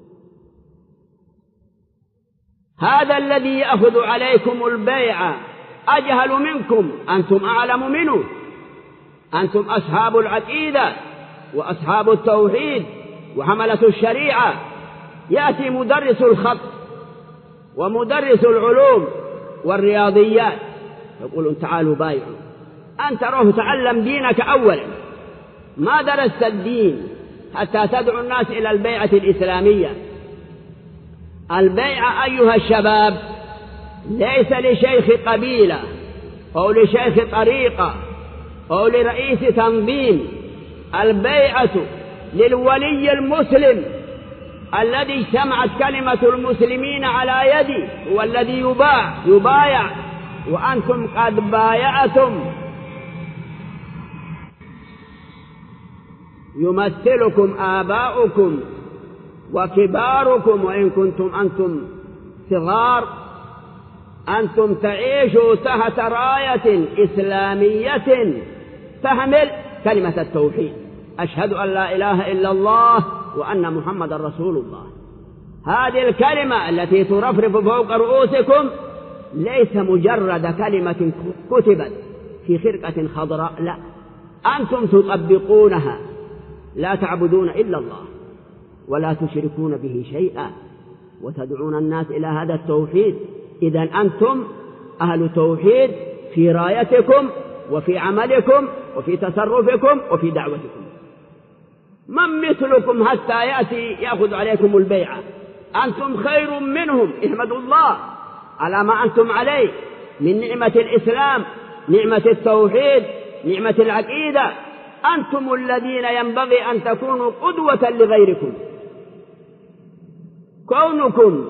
هذا الذي يأخذ عليكم البيعة أجهل منكم، أنتم أعلم منه. أنتم أصحاب العقيدة وأصحاب التوحيد وحملة الشريعة. يأتي مدرس الخط ومدرس العلوم والرياضيات يقولون تعالوا بايعوا. أنت روح تعلم دينك أولا، ما درست الدين حتى تدعو الناس إلى البيعة الإسلامية. البيعة أيها الشباب ليس لشيخ قبيلة أو لشيخ طريقة أو لرئيس تنظيم. البيعة للولي المسلم الذي اجتمعت كلمة المسلمين على يدي، هو الذي يبايع، وأنتم قد بايعتم. يمثلكم آباؤكم وكباركم، وإن كنتم أنتم صغار. أنتم تعيشوا تحت راية إسلامية تحمل كلمة التوحيد، أشهد أن لا إله إلا الله وأن محمد رسول الله. هذه الكلمة التي ترفرف فوق رؤوسكم ليس مجرد كلمة كتبت في خرقة خضراء، لا، أنتم تطبقونها. لا تعبدون إلا الله ولا تشركون به شيئا وتدعون الناس إلى هذا التوحيد. إذن أنتم أهل توحيد في رايتكم وفي عملكم وفي تصرفكم وفي دعوتكم. من مثلكم حتى يأتي يأخذ عليكم البيعة؟ أنتم خير منهم، احمدوا الله على ما أنتم عليه، من نعمة الإسلام، نعمة التوحيد، نعمة العقيدة. أنتم الذين ينبغي أن تكونوا قدوة لغيركم. كونكم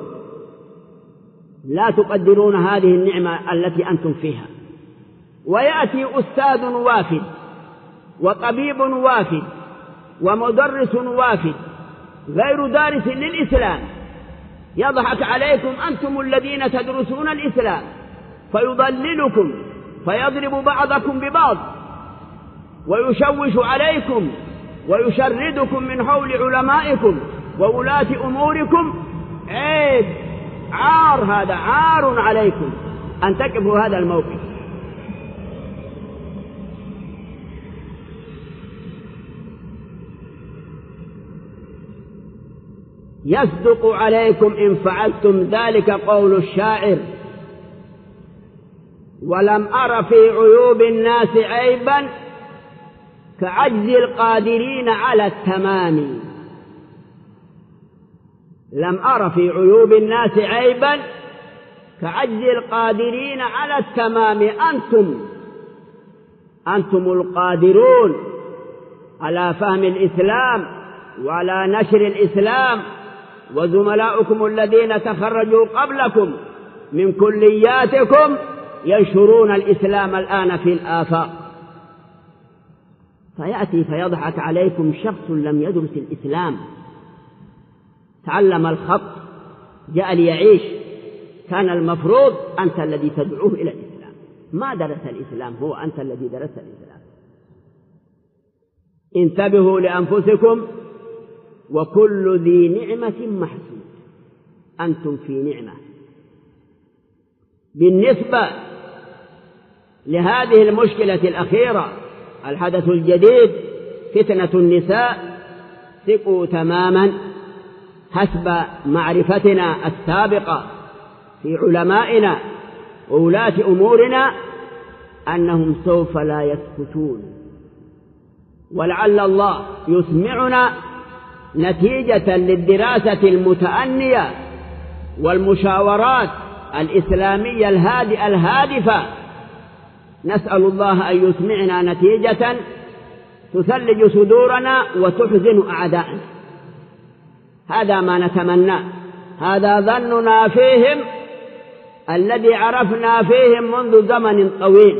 لا تقدرون هذه النعمة التي أنتم فيها، ويأتي أستاذ وافد وطبيب وافد ومدرس وافد غير دارس للإسلام يضحك عليكم أنتم الذين تدرسون الإسلام، فيضللكم فيضرب بعضكم ببعض ويشوش عليكم ويشردكم من حول علمائكم وولاة أموركم. عيب، عار، هذا عار عليكم أن تقفوا هذا الموقف. يصدق عليكم إن فعلتم ذلك قول الشاعر: ولم أر في عيوب الناس عيبا كعجز القادرين على التمام. لم أر في عيوب الناس عيبا كعجز القادرين على التمام. أنتم القادرون على فهم الإسلام وعلى نشر الإسلام، وزملاؤكم الذين تخرجوا قبلكم من كلياتكم ينشرون الإسلام الآن في الآفاق. فيأتي فيضحك عليكم شخص لم يدرس الإسلام، تعلم الخط، جاء ليعيش، كان المفروض أنت الذي تدعوه إلى الإسلام، ما درس الإسلام، هو أنت الذي درست الإسلام. انتبهوا لأنفسكم، وكل ذي نعمة محسود. أنتم في نعمة. بالنسبة لهذه المشكلة الأخيرة، الحدث الجديد، فتنة النساء، ثقوا تماما حسب معرفتنا السابقة في علمائنا وولاة أمورنا أنهم سوف لا يسكتون، ولعل الله يسمعنا نتيجة للدراسة المتأنية والمشاورات الإسلامية الهادفة. نسأل الله أن يسمعنا نتيجة تثلج صدورنا وتحزن أعداءنا. هذا ما نتمنى، هذا ظننا فيهم الذي عرفنا فيهم منذ زمن طويل.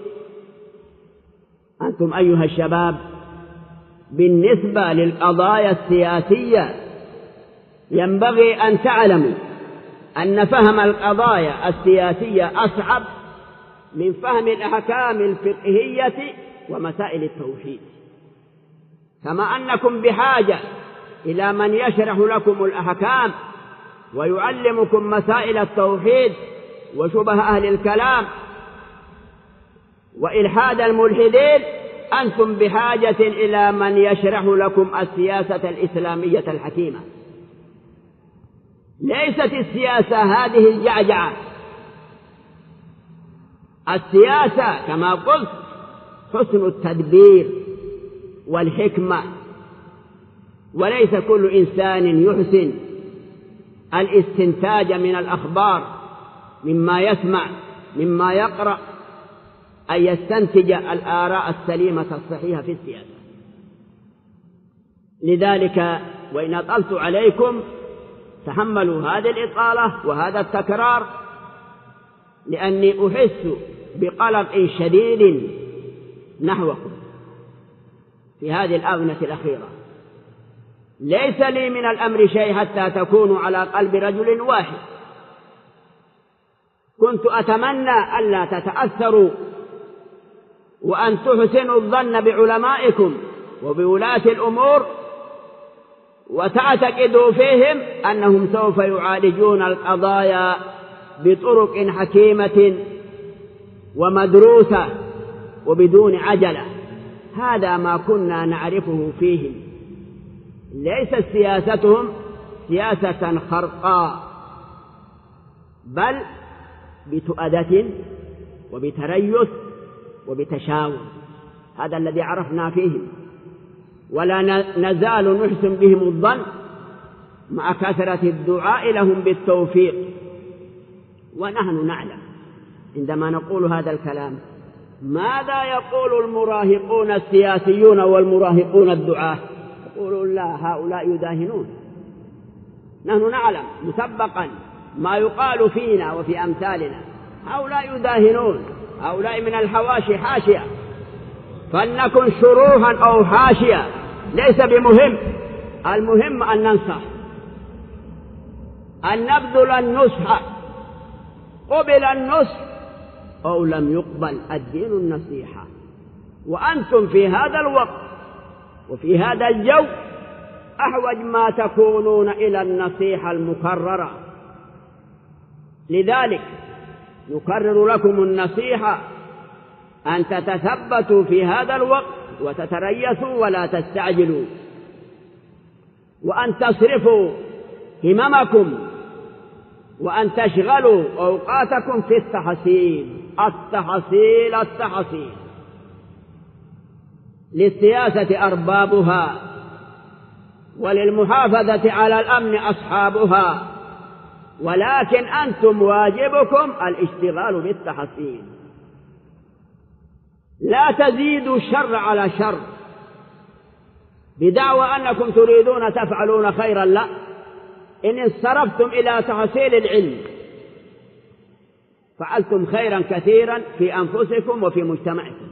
أنتم أيها الشباب بالنسبة للقضايا السياسية ينبغي أن تعلموا أن فهم القضايا السياسية أصعب من فهم الأحكام الفقهية ومسائل التوحيد، كما أنكم بحاجة إلى من يشرح لكم الأحكام ويعلمكم مسائل التوحيد وشبه أهل الكلام وإلحاد الملحدين. أنتم بحاجة إلى من يشرح لكم السياسة الإسلامية الحكيمة. ليست السياسة هذه الجعجعة، السياسة كما قلت حسن التدبير والحكمة، وليس كل إنسان يحسن الاستنتاج من الأخبار مما يسمع مما يقرأ أن يستنتج الآراء السليمة الصحيحة في السياسة. لذلك وإن أطلت عليكم تحملوا هذه الإطالة وهذا التكرار، لأني أحس بقلق شديد نحوكم في هذه الآونة الأخيرة. ليس لي من الأمر شيء حتى تكونوا على قلب رجل واحد. كنت أتمنى ألا تتأثروا وأن تحسنوا الظن بعلمائكم وبولاة الأمور وتعتقدوا فيهم أنهم سوف يعالجون القضايا بطرق حكيمة ومدروسة وبدون عجلة. هذا ما كنا نعرفه فيهم. ليست سياستهم سياسة خرقاء، بل بتؤدة وبتريث وبتشاور. هذا الذي عرفنا فيهم، ولا نزال نحسن بهم الظن مع كثرة الدعاء لهم بالتوفيق. ونحن نعلم عندما نقول هذا الكلام ماذا يقول المراهقون السياسيون والمراهقون الدعاة؟ يقولون لا، هؤلاء يداهنون. نحن نعلم مسبقا ما يقال فينا وفي أمثالنا، هؤلاء يداهنون، هؤلاء من الحواشي حاشية، فلنكن شروحا أو حاشية ليس بمهم، المهم أن ننصح، أن نبذل النصح، قبل النصح أو لم يقبل، الدين النصيحة. وأنتم في هذا الوقت وفي هذا الجو أحوج ما تكونون إلى النصيحة المكررة. لذلك نكرر لكم النصيحة أن تتثبتوا في هذا الوقت وتتريثوا ولا تستعجلوا، وأن تصرفوا هممكم وأن تشغلوا أوقاتكم في التحصيل. للسياسة أربابها، وللمحافظة على الأمن أصحابها، ولكن أنتم واجبكم الاشتغال بالتحصيل. لا تزيدوا الشر على شر بدعوى أنكم تريدون تفعلون خيرا، لا، إن انصرفتم إلى تحصيل العلم فعلتم خيرا كثيرا في أنفسكم وفي مجتمعكم.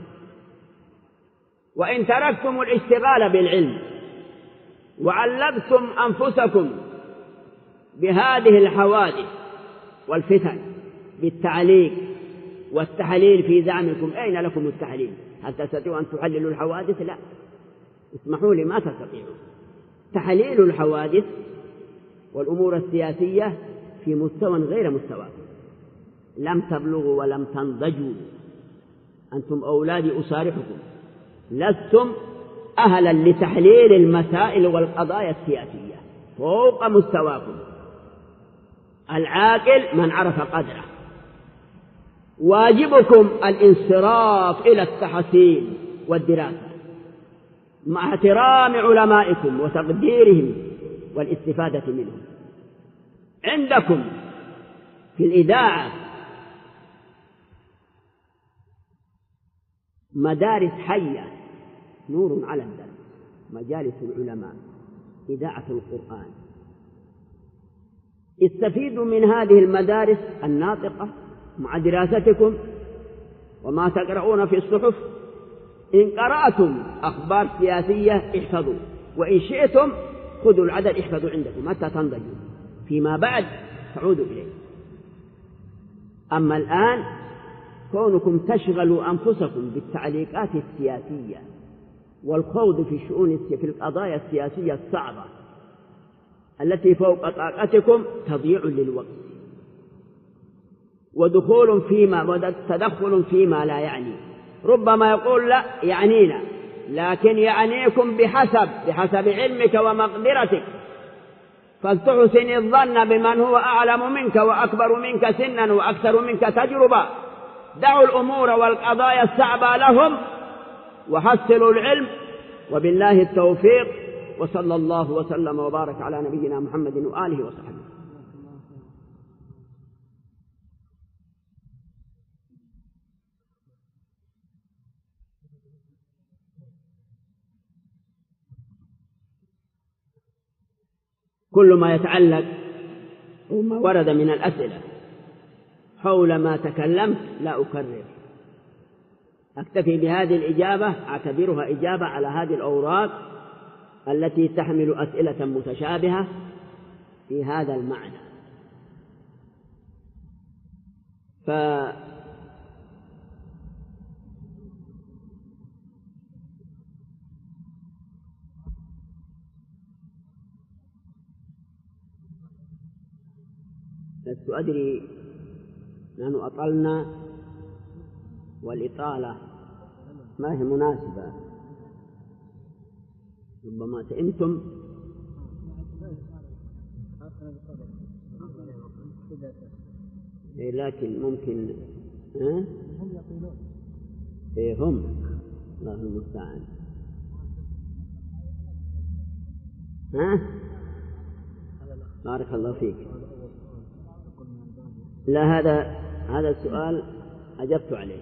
وإن تركتم الاشتغال بالعلم وعلبتم أنفسكم بهذه الحوادث والفتن بالتعليق والتحليل في زعمكم، أين لكم التحليل؟ هل تستطيعوا أن تحللوا الحوادث؟ لا، اسمحوا لي، ما تستطيعوا. تحليل الحوادث والأمور السياسية في مستوى غير مستواكم، لم تبلغوا ولم تنضجوا، أنتم أولاد أصارحكم، لستم أهلا لتحليل المسائل والقضايا السياسية فوق مستواكم. العاقل من عرف قدره. واجبكم الانصراف إلى التحصيل والدراسة مع احترام علمائكم وتقديرهم والاستفادة منهم. عندكم في الإذاعة مدارس حية، نور على الدرب، مجالس العلماء، إذاعة القرآن. استفيدوا من هذه المدارس الناطقة مع دراستكم وما تقرؤون في الصحف. إن قرأتم أخبار سياسية احفظوا، وإن شئتم خذوا العدد احفظوا عندكم حتى تنضجوا، فيما بعد تعودوا إليه. أما الآن كونكم تشغلوا أنفسكم بالتعليقات السياسية والخوض في القضايا السياسية الصعبة التي فوق طاقتكم تضيع للوقت، وتدخل فيما لا يعني. ربما يقول لا يعنينا، لكن يعنيكم بحسب علمك ومقدرتك، فلتحسن الظن بمن هو أعلم منك وأكبر منك سنا وأكثر منك تجربة. دعوا الأمور والقضايا الصعبة لهم وحصلوا العلم، وبالله التوفيق، وصلى الله وسلم وبارك على نبينا محمد وآله وصحبه. كل ما يتعلق وما ورد من الأسئلة حول ما تكلمت لا أكرر، أكتفي بهذه الإجابة، أعتبرها إجابة على هذه الأوراق التي تحمل أسئلة متشابهة في هذا المعنى. لست أدري، نحن أطلنا والإطالة ما هي مناسبة، ربما سئمتم. لكن ممكن هم الله المستعان. بارك الله فيك. لا، هذا السؤال أجبت عليه.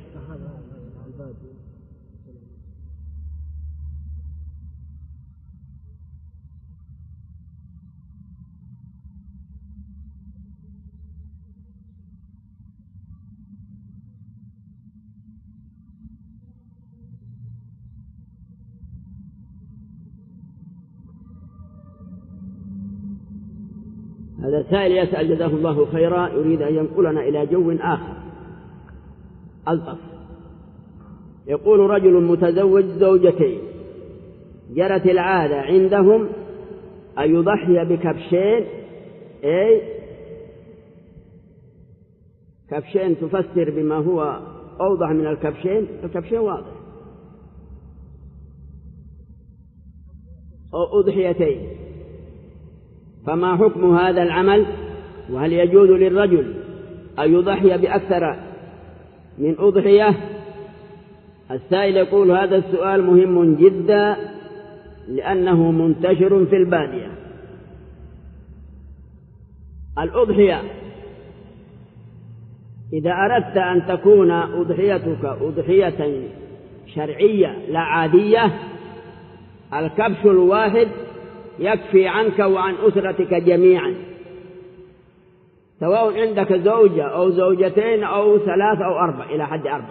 هذا السائل يسأل جزاه الله خيرا، يريد أن ينقلنا إلى جو آخر ألطف. يقول رجل متزوج زوجتين، جرت العادة عندهم أن يضحي بكبشين، كبشين تفسر بما هو أوضح من الكبشين، الكبشين واضح، أو أضحيتين، فما حكم هذا العمل؟ وهل يجوز للرجل أن يضحي بأكثر من أضحية؟ السائل يقول هذا السؤال مهم جدا لأنه منتشر في البادية. الأضحية إذا أردت أن تكون أضحيتك أضحية شرعية لا عادية، الكبش الواحد يكفي عنك وعن أسرتك جميعا، سواء عندك زوجة أو زوجتين أو 3 أو 4 إلى حد 4،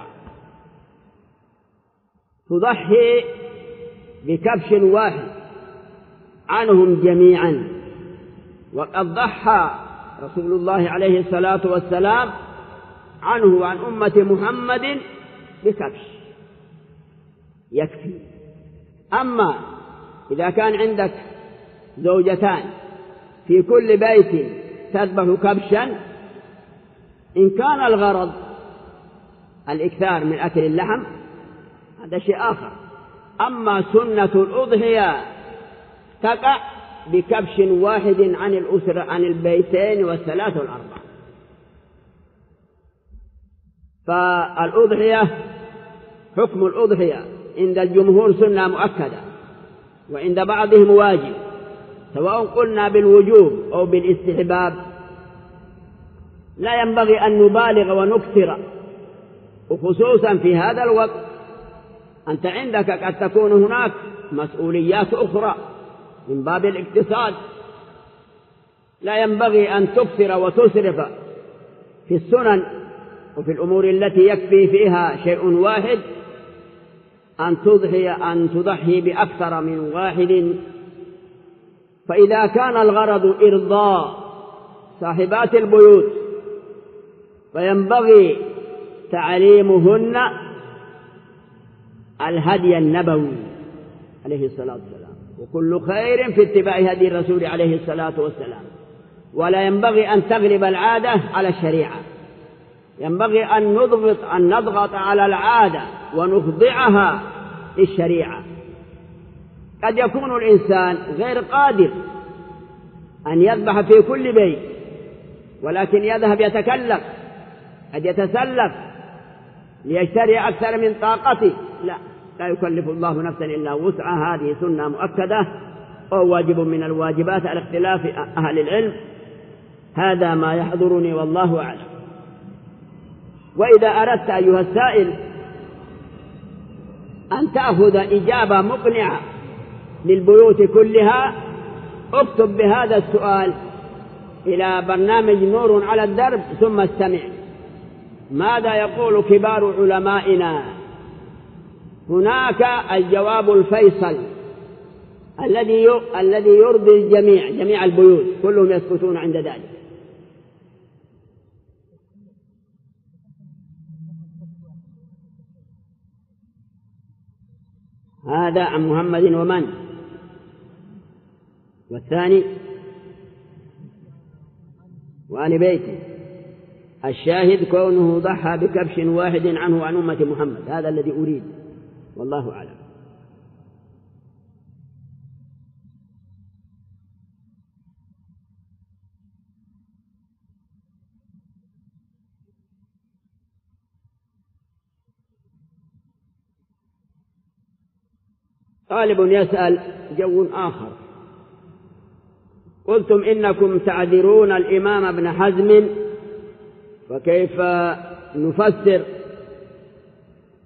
تضحي بكبش واحد عنهم جميعا. وقد ضحى رسول الله عليه الصلاة والسلام عنه وعن أمة محمد بكبش يكفي. أما إذا كان عندك زوجتان في كل بيت تذبح كبشا، إن كان الغرض الإكثار من أكل اللحم هذا شيء آخر. أما سنة الأضحية تقع بكبش واحد عن الأسرة، عن البيتين والثلاث والأربع. فالأضحية حكم الأضحية عند الجمهور سنة مؤكدة، وعند بعضهم واجب، سواء قلنا بالوجوب أو بالاستحباب. لا ينبغي أن نبالغ ونكثر، وخصوصا في هذا الوقت أنت عندك قد تكون هناك مسؤوليات أخرى من باب الاقتصاد. لا ينبغي أن تكثر وتسرف في السنن وفي الأمور التي يكفي فيها شيء واحد، أن تضحي بأكثر من واحد. فإذا كان الغرض إرضاء صاحبات البيوت فينبغي تعليمهن الهدي النبوي عليه الصلاة والسلام، وكل خير في اتباع هدي الرسول عليه الصلاة والسلام. ولا ينبغي أن تغلب العادة على الشريعة، ينبغي أن نضغط على العادة ونخضعها للشريعة. قد يكون الإنسان غير قادر أن يذبح في كل بيت، ولكن يذهب يتكلف، قد يتسلف ليشتري أكثر من طاقته. لا يكلف الله نفسا إلا وسعها، هذه سنة مؤكدة أو واجب من الواجبات على اختلاف أهل العلم. هذا ما يحضرني والله أعلم. وإذا أردت أيها السائل أن تأخذ إجابة مقنعة للبيوت كلها، اكتب بهذا السؤال إلى برنامج نور على الدرب ثم استمع ماذا يقول كبار علمائنا. هناك الجواب الفيصل الذي يرضي الجميع، جميع البيوت كلهم يسكتون عند ذلك. هذا عن محمد ومن؟ والثاني وآل بيته. الشاهد كونه ضحى بكبش واحد عنه وعن أمة محمد، هذا الذي أريد والله أعلم. طالب يسأل جو آخر: قلتم إنكم تعذرون الإمام ابن حزم، فكيف نفسر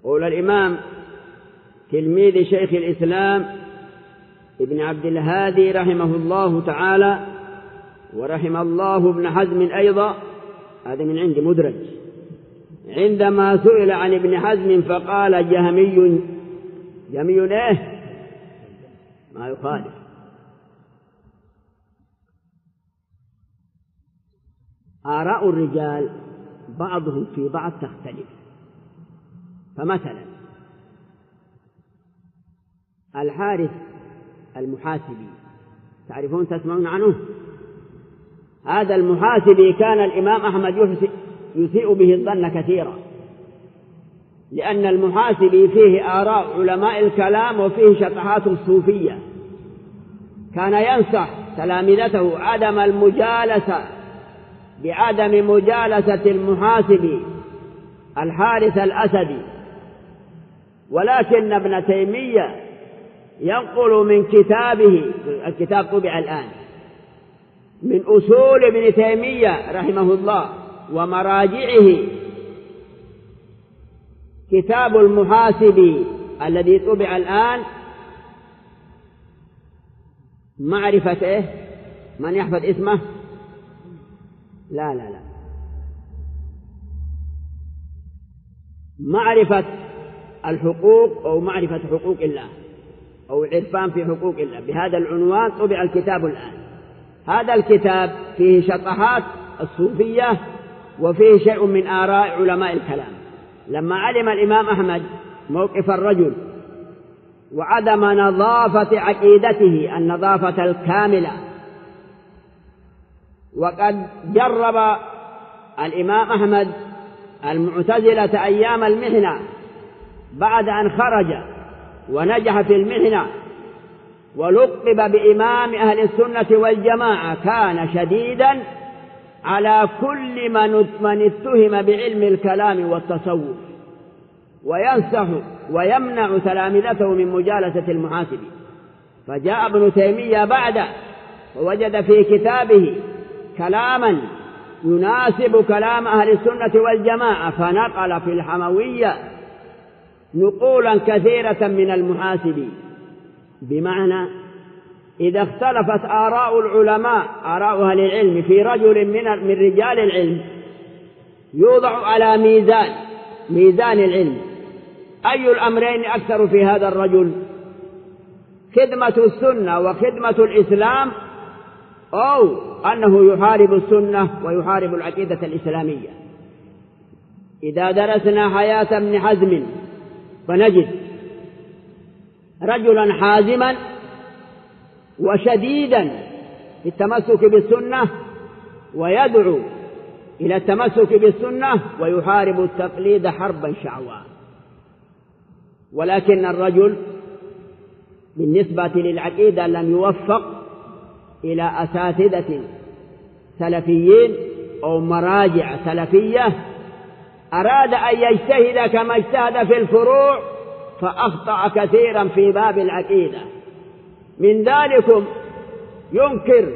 قول الإمام تلميذ شيخ الإسلام ابن عبد الهادي رحمه الله تعالى، ورحم الله ابن حزم أيضا، هذا من عند مدرج، عندما سئل عن ابن حزم فقال جهمي إيه ما يخالف. آراء الرجال بعضهم في بعض تختلف. فمثلا الحارث المحاسبي، تعرفون تسمعون عنه؟ هذا المحاسبي كان الإمام أحمد يسيء به الظن كثيرا، لأن المحاسبي فيه آراء علماء الكلام وفيه شطحات الصوفية. كان ينصح تلامذته عدم المجالسة بعدم مجالسة المحاسبي الحارث الأسدي، ولكن ابن تيمية ينقل من كتابه، الكتاب طبع الآن، من أصول ابن تيمية رحمه الله ومراجعه كتاب المحاسبي الذي طبع الآن، معرفة من يحفظ اسمه؟ لا معرفة الحقوق أو معرفة حقوق الله أو العرفان في حقوق الله، بهذا العنوان طبع الكتاب الآن. هذا الكتاب فيه شطحات الصوفية وفيه شيء من آراء علماء الكلام. لما علم الإمام أحمد موقف الرجل وعدم نظافة عقيدته النظافة الكاملة، وقد جرب الإمام أحمد المعتزلة أيام المحنة بعد أن خرج ونجح في المحنة ولقب بإمام أهل السنة والجماعة، كان شديدا على كل من اتهم بعلم الكلام والتصوف، وينصح ويمنع تلامذته من مجالسة المحاسبين. فجاء ابن تيمية بعده ووجد في كتابه كلاما يناسب كلام أهل السنة والجماعة، فنقل في الحموية نقولا كثيرة من المحاسبين. بمعنى إذا اختلفت آراء العلماء، آراء أهل العلم في رجل من رجال العلم، يوضع على ميزان العلم، أي الأمرين أكثر في هذا الرجل؟ خدمة السنة وخدمة الإسلام، أو أنه يحارب السنة ويحارب العقيدة الإسلامية. إذا درسنا حياة ابن حزم فنجد رجلا حازما وشديدا في التمسك بالسنة، ويدعو إلى التمسك بالسنة ويحارب التقليد حربا شعواء. ولكن الرجل بالنسبة للعقيدة لم يوفق إلى أساتذة سلفيين أو مراجع سلفية، أراد أن يجتهد كما اجتهد في الفروع فأخطأ كثيرا في باب العقيدة. من ذلكم ينكر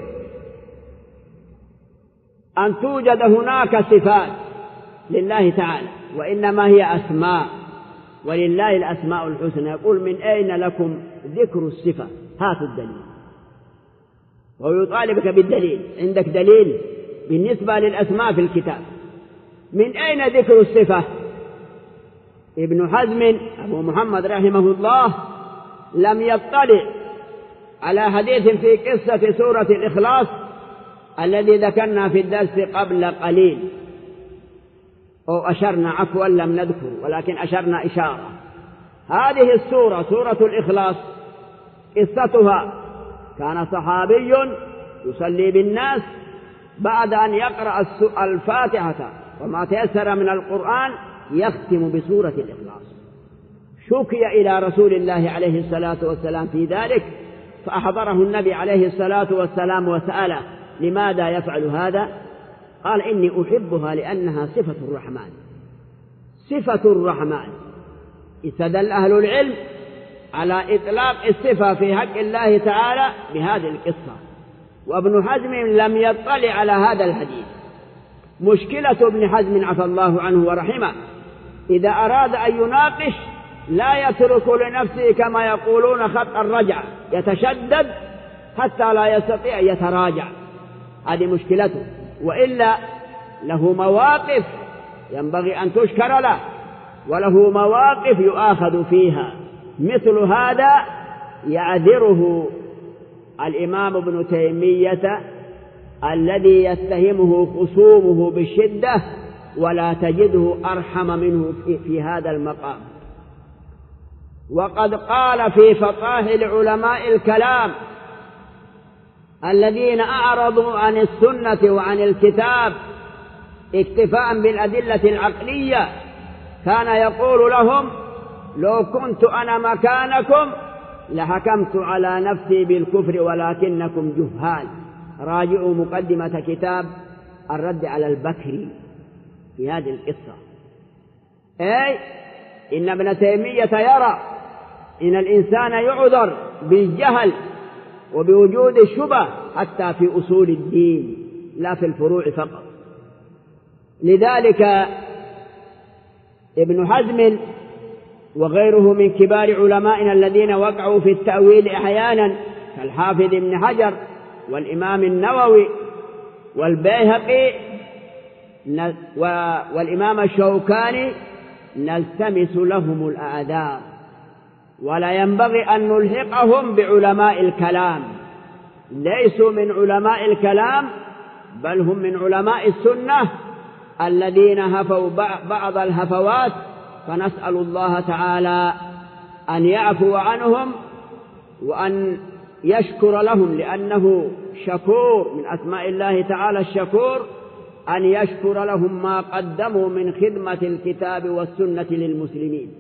أن توجد هناك صفات لله تعالى، وإنما هي أسماء، ولله الأسماء الحسنى. يقول من أين لكم ذكر الصفة؟ هاتوا الدليل. ويطالبك بالدليل، عندك دليل بالنسبة للأسماء في الكتاب، من أين ذكر الصفة؟ ابن حزم أبو محمد رحمه الله لم يطلع على حديث في قصة سورة الإخلاص الذي ذكرنا في الدرس قبل قليل، أو أشرنا، عفوا لم نذكر ولكن أشرنا إشارة. هذه السورة سورة الإخلاص قصتها كان صحابي يصلي بالناس، بعد أن يقرأ الفاتحة وما تيسر من القرآن يختم بسورة الإخلاص. شكي إلى رسول الله عليه الصلاة والسلام في ذلك، فأحضره النبي عليه الصلاة والسلام وسأله لماذا يفعل هذا؟ قال إني أحبها لأنها صفة الرحمن. صفة الرحمن. استدل أهل العلم على إطلاق الصفة في حق الله تعالى بهذه القصة، وابن حزم لم يطلع على هذا الحديث. مشكلة ابن حزم عفى الله عنه ورحمه إذا أراد أن يناقش لا يترك لنفسه كما يقولون خط الرجع، يتشدد حتى لا يستطيع يتراجع، هذه مشكلته. وإلا له مواقف ينبغي أن تشكر له، وله مواقف يؤاخذ فيها. مثل هذا يعذره الإمام ابن تيمية الذي يتهمه خصومه بالشدة، ولا تجده أرحم منه في هذا المقام. وقد قال في فضائل علماء الكلام الذين أعرضوا عن السنة وعن الكتاب اكتفاء بالأدلة العقلية، كان يقول لهم: لو كنت أنا مكانكم لحكمت على نفسي بالكفر ولكنكم جهال. راجعوا مقدمة كتاب الرد على البكري في هذه القصة. أي إن ابن تيمية يرى إن الإنسان يعذر بالجهل وبوجود الشبه حتى في أصول الدين لا في الفروع فقط. لذلك ابن حزم وغيره من كبار علمائنا الذين وقعوا في التأويل أحيانا كالحافظ ابن حجر والإمام النووي والبيهقي والإمام الشوكاني نلتمس لهم الأعذار، ولا ينبغي أن نلحقهم بعلماء الكلام. ليسوا من علماء الكلام، بل هم من علماء السنة الذين هفوا بعض الهفوات، فنسأل الله تعالى أن يعفو عنهم وأن يشكر لهم، لأنه شكور من أسماء الله تعالى الشكور، أن يشكر لهم ما قدموا من خدمة الكتاب والسنة للمسلمين.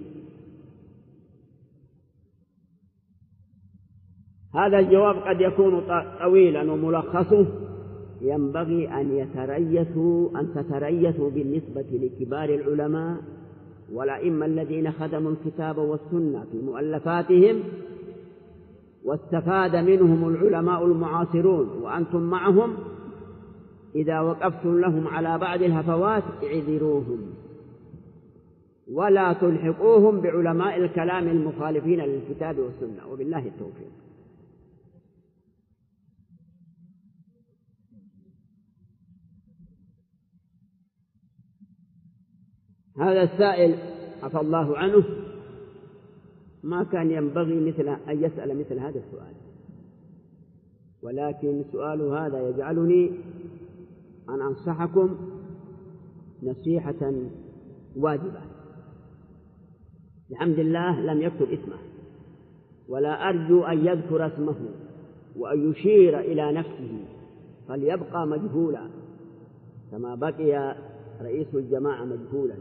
هذا الجواب قد يكون طويلا، وملخصه ينبغي أن تتريثوا بالنسبة لكبار العلماء والأئمة الذين خدموا الكتاب والسنة في مؤلفاتهم، واستفاد منهم العلماء المعاصرون، وأنتم معهم إذا وقفتم لهم على بعض الهفوات اعذروهم، ولا تلحقوهم بعلماء الكلام المخالفين للكتاب والسنة. وبالله التوفيق. هذا السائل عفى الله عنه ما كان ينبغي أن يسأل مثل هذا السؤال، ولكن سؤال هذا يجعلني أن أنصحكم نصيحة واجبة. الحمد لله لم يكتب اسمه، ولا أرجو أن يذكر اسمه وأن يشير إلى نفسه، فليبقى مجهولا كما بقي رئيس الجماعة مجهولا.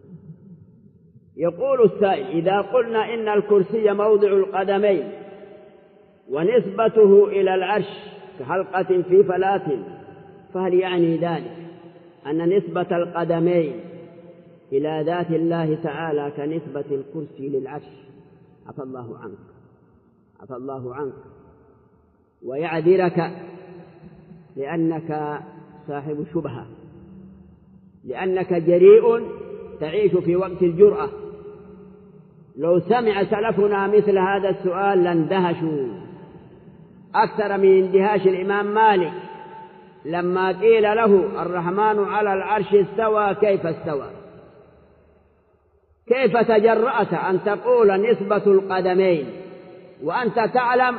يقول السائل: إذا قلنا إن الكرسي موضع القدمين ونسبته إلى العرش كحلقة في فلاة، فهل يعني ذلك أن نسبة القدمين إلى ذات الله تعالى كنسبة الكرسي للعرش؟ عفى الله عنك، عفى الله عنك ويعذرك، لأنك صاحب شبهة، لأنك جريء تعيش في وقت الجرأة. لو سمع سلفنا مثل هذا السؤال لاندهشوا أكثر من اندهاش الإمام مالك لما قيل له: الرحمن على العرش استوى، كيف استوى؟ كيف تجرأت أن تقول نسبة القدمين وأنت تعلم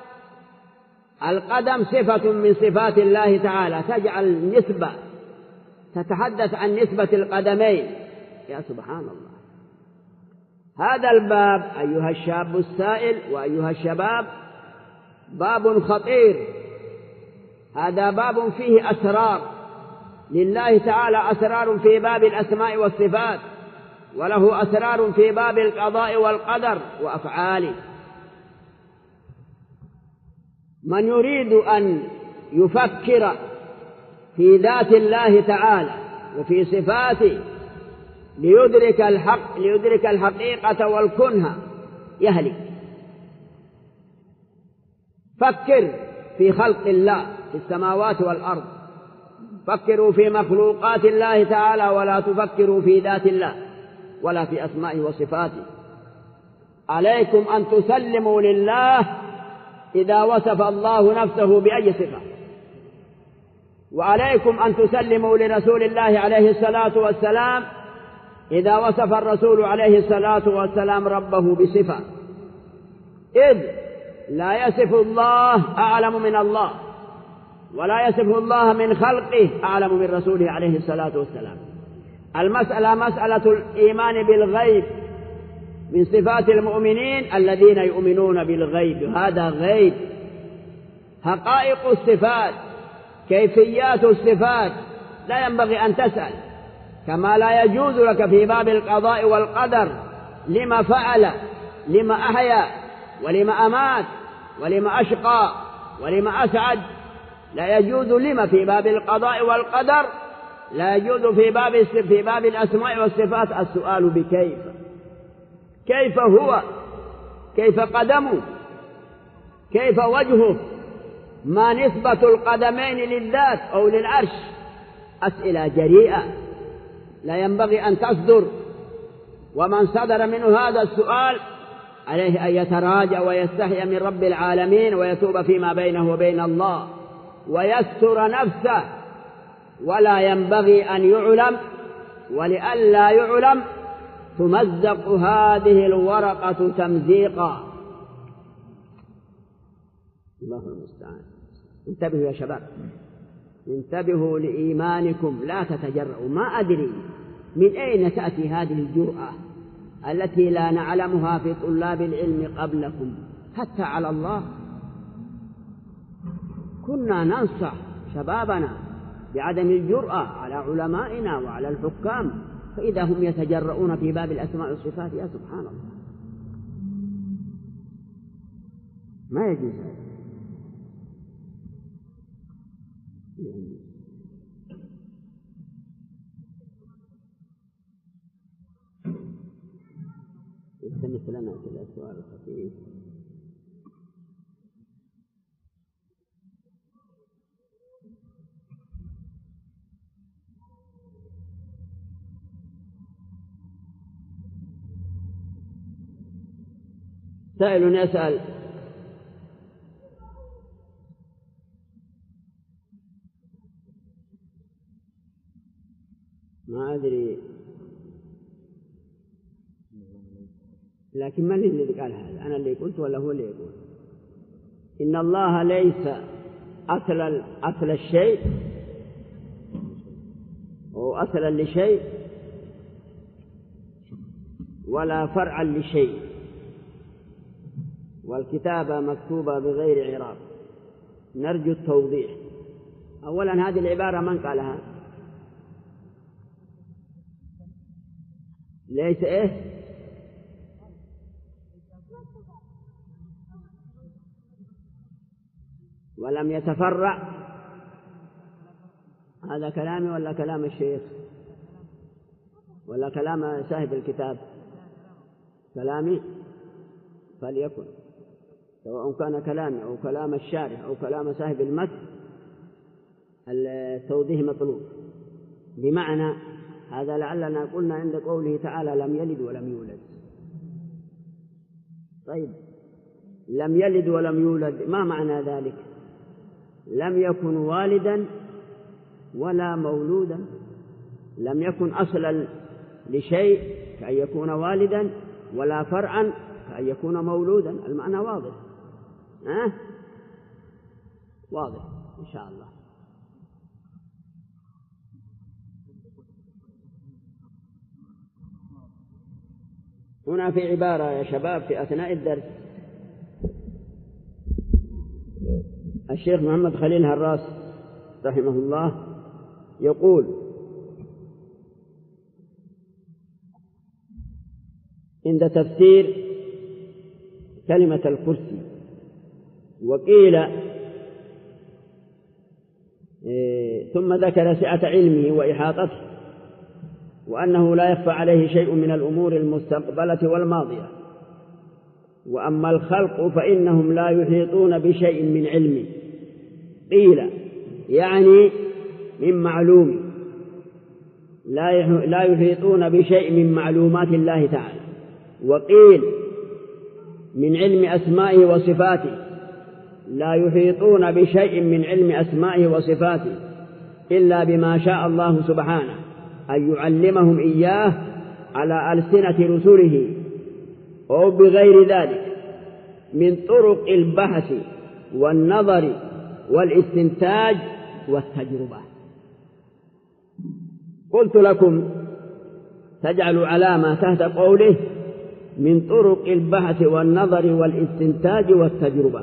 القدم صفة من صفات الله تعالى، تجعل نسبة تتحدث عن نسبة القدمين؟ يا سبحان الله. هذا الباب أيها الشاب السائل وأيها الشباب باب خطير، هذا باب فيه أسرار لله تعالى، أسرار في باب الأسماء والصفات، وله أسرار في باب القضاء والقدر وأفعاله. من يريد أن يفكر في ذات الله تعالى وفي صفاته ليدرك الحقيقة والكنه يهلك. فكر في خلق الله في السماوات والأرض، فكروا في مخلوقات الله تعالى ولا تفكروا في ذات الله. ولا في أسمائه وصفاته. عليكم أن تسلموا لله إذا وصف الله نفسه بأي صفة، وعليكم أن تسلموا لرسول الله عليه الصلاة والسلام إذا وصف الرسول عليه الصلاة والسلام ربه بصفة، إذ لا يصف الله أعلم من الله، ولا يصف الله من خلقه أعلم من رسوله عليه الصلاة والسلام. المسألة مسألة الإيمان بالغيب من صفات المؤمنين الذين يؤمنون بالغيب، هذا غيب. حقائق الصفات، كيفيات الصفات لا ينبغي أن تسأل، كما لا يجوز لك في باب القضاء والقدر لما فعل، لما أحيا، ولما أمات، ولما أشقى، ولما أسعد. لا يجوز لما في باب القضاء والقدر، لا يجوز في باب الأسماء والصفات السؤال بكيف، كيف هو، كيف قدمه، كيف وجهه، ما نسبة القدمين للذات أو للعرش. أسئلة جريئة لا ينبغي أن تصدر، ومن صدر منه هذا السؤال عليه أن يتراجع ويستحي من رب العالمين ويتوب فيما بينه وبين الله ويستر نفسه، ولا ينبغي أن يعلم. ولئلا يعلم تمزق هذه الورقة تمزيقا. الله المستعان. انتبهوا يا شباب، انتبهوا لإيمانكم، لا تتجرؤوا. ما أدري من أين تأتي هذه الجرأة التي لا نعلمها في طلاب العلم قبلكم حتى على الله. كنا ننصح شبابنا بعدم الجرأة على علمائنا وعلى الحكام، فإذا هم يتجرؤون في باب الأسماء والصفات، يا سبحان الله، ما يجوز هذا. التمس لنا كذا سؤال خفيف. سائل يسأل: ما أدري، لكن من اللي قال هذا؟ أنا اللي قلت ولا هو اللي يقول؟ إن الله ليس أصل الشيء أو أصلا لشيء ولا فرعا لشيء، والكتابة مكتوبة بغير إعراب. نرجو التوضيح. أولا هذه العبارة من قالها؟ ليس إيه؟ ولم يتفرع. هذا كلامي ولا كلام الشيخ ولا كلام صاحب الكتاب؟ كلامي، فليكن، سواء كان كلامي أو كلام الشارح أو كلام صاحب المتن، التوضيح مطلوب. بمعنى هذا لعلنا قلنا عند قوله تعالى لم يلد ولم يولد. طيب، لم يلد ولم يولد، ما معنى ذلك؟ لم يكن والدا ولا مولودا، لم يكن أصلا لشيء كأن يكون والدا، ولا فرعا كأن يكون مولودا. المعنى واضح، واضح إن شاء الله. هنا في عبارة يا شباب في أثناء الدرس، الشيخ محمد خليل هراس رحمه الله يقول: عند تفسير كلمة الكرسي، وقيل ثم ذكر سعة علمه وإحاطته، وأنه لا يخفى عليه شيء من الأمور المستقبلة والماضية. وأما الخلق فإنهم لا يحيطون بشيء من علمه. قيل يعني من معلوم، لا يحيطون بشيء من معلومات الله تعالى. وقيل من علم أسمائه وصفاته لا يحيطون بشيء من علم أسمائه وصفاته إلا بما شاء الله سبحانه أن يعلمهم إياه على ألسنة رسله أو بغير ذلك من طرق البحث والنظر والاستنتاج والتجربة. قلت لكم تجعل علامة تحت قوله من طرق البحث والنظر والاستنتاج والتجربة.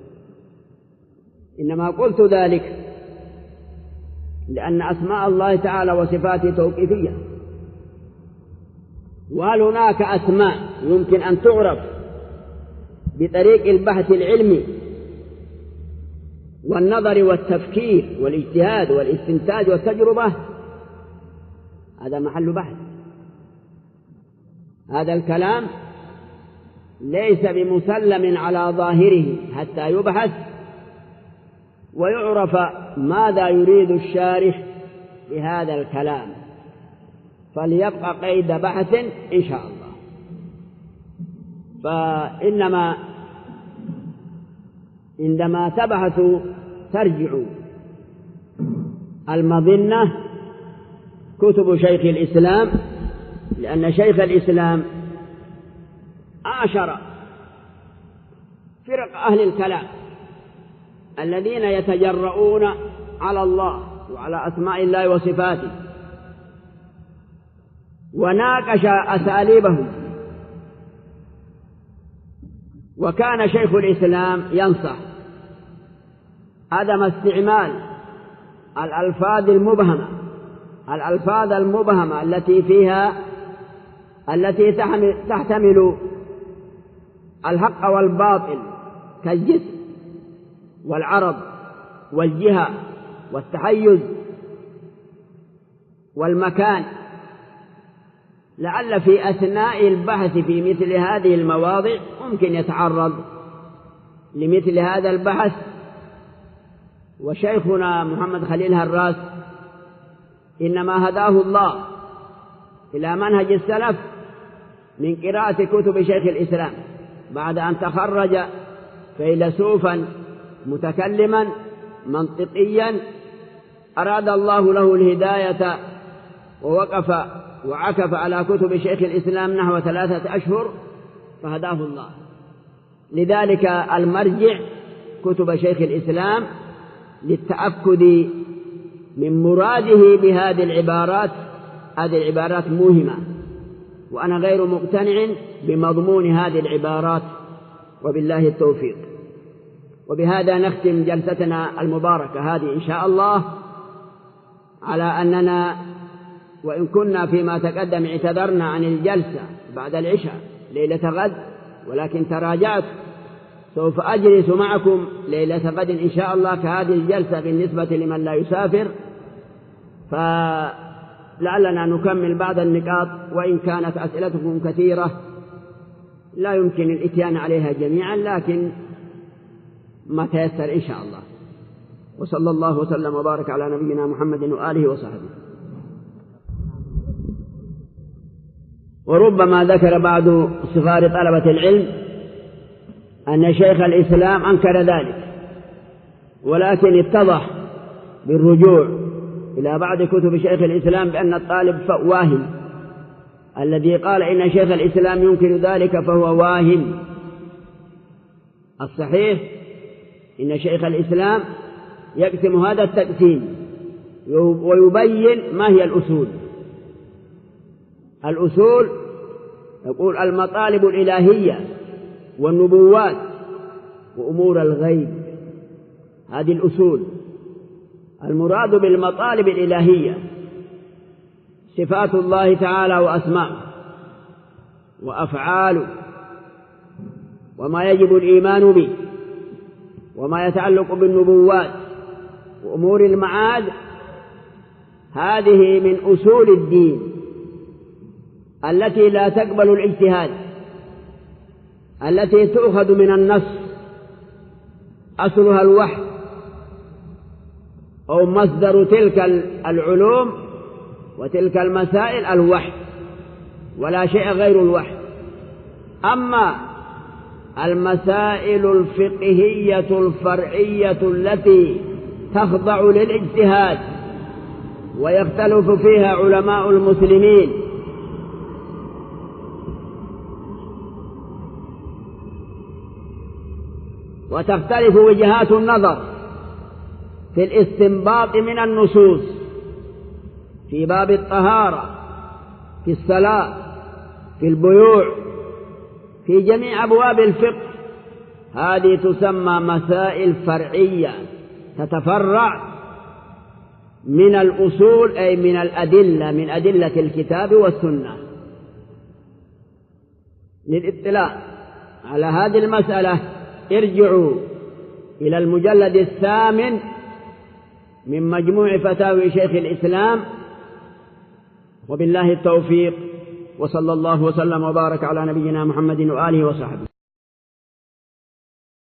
إنما قلت ذلك لأن أسماء الله تعالى وصفاته توقيفية، وهل هناك أسماء يمكن أن تعرف بطريق البحث العلمي والنظر والتفكير والاجتهاد والاستنتاج والتجربة؟ هذا محل بحث. هذا الكلام ليس بمسلم على ظاهره حتى يبحث ويعرف ماذا يريد الشارح بهذا الكلام، فليبقى قيد بحث إن شاء الله. فإنما عندما تبحثوا ترجعوا المظنة كتب شيخ الإسلام، لأن شيخ الإسلام عاشر فرق أهل الكلام الذين يتجرؤون على الله وعلى أسماء الله وصفاته، وناقش أساليبهم. وكان شيخ الإسلام ينصح عدم استعمال الألفاظ المبهمة التي تحتمل الحق والباطل كالجسم والعرض والجهة والتحيز والمكان، لعل في أثناء البحث في مثل هذه المواضع ممكن يتعرض لمثل هذا البحث. وشيخنا محمد خليل هراس إنما هداه الله إلى منهج السلف من قراءة كتب شيخ الإسلام بعد أن تخرج فيلسوفا متكلما منطقيا أراد الله له الهداية ووقف وعكف على كتب شيخ الإسلام نحو 3 أشهر فهداه الله. لذلك المرجع كتب شيخ الإسلام للتأكد من مراده بهذه العبارات. هذه العبارات موهمة، وأنا غير مقتنع بمضمون هذه العبارات، وبالله التوفيق. وبهذا نختم جلستنا المباركة هذه إن شاء الله، على أننا وإن كنا فيما تقدم اعتذرنا عن الجلسة بعد العشاء ليلة غد، ولكن تراجعت، سوف أجلس معكم ليلة غد إن شاء الله كهذه الجلسة بالنسبة لمن لا يسافر، فلعلنا نكمل بعض النقاط، وإن كانت أسئلتكم كثيرة لا يمكن الإتيان عليها جميعا، لكن ما تيسر إن شاء الله. وصلى الله وسلم وبارك على نبينا محمد وآله وصحبه. وربما ذكر بعض صغار طلبة العلم أن شيخ الإسلام أنكر ذلك، ولكن اتضح بالرجوع إلى بعض كتب شيخ الإسلام بأن الطالب واهم. الذي قال إن شيخ الإسلام ينكر ذلك فهو واهم. الصحيح إن شيخ الإسلام يقسم هذا التقسيم ويبين ما هي الأصول. الأصول يقول المطالب الإلهية والنبوات وأمور الغيب، هذه الأصول. المراد بالمطالب الإلهية صفات الله تعالى وأسماءه وأفعاله وما يجب الإيمان به وما يتعلق بالنبوات وأمور المعاد. هذه من أصول الدين التي لا تقبل الاجتهاد، التي تؤخذ من النص، أصلها الوحي أو مصدر تلك العلوم وتلك المسائل الوحي ولا شيء غير الوحي. أما المسائل الفقهية الفرعية التي تخضع للاجتهاد ويختلف فيها علماء المسلمين وتختلف وجهات النظر في الاستنباط من النصوص في باب الطهارة، في الصلاة، في البيوع، في جميع أبواب الفقه، هذه تسمى مسائل فرعية تتفرع من الأصول أي من الأدلة، من أدلة الكتاب والسنة. للاطلاع على هذه المسألة ارجعوا إلى المجلد 8 من مجموع فتاوي شيخ الإسلام، وبالله التوفيق، وصلى الله وسلم وبارك على نبينا محمد وآله وصحبه.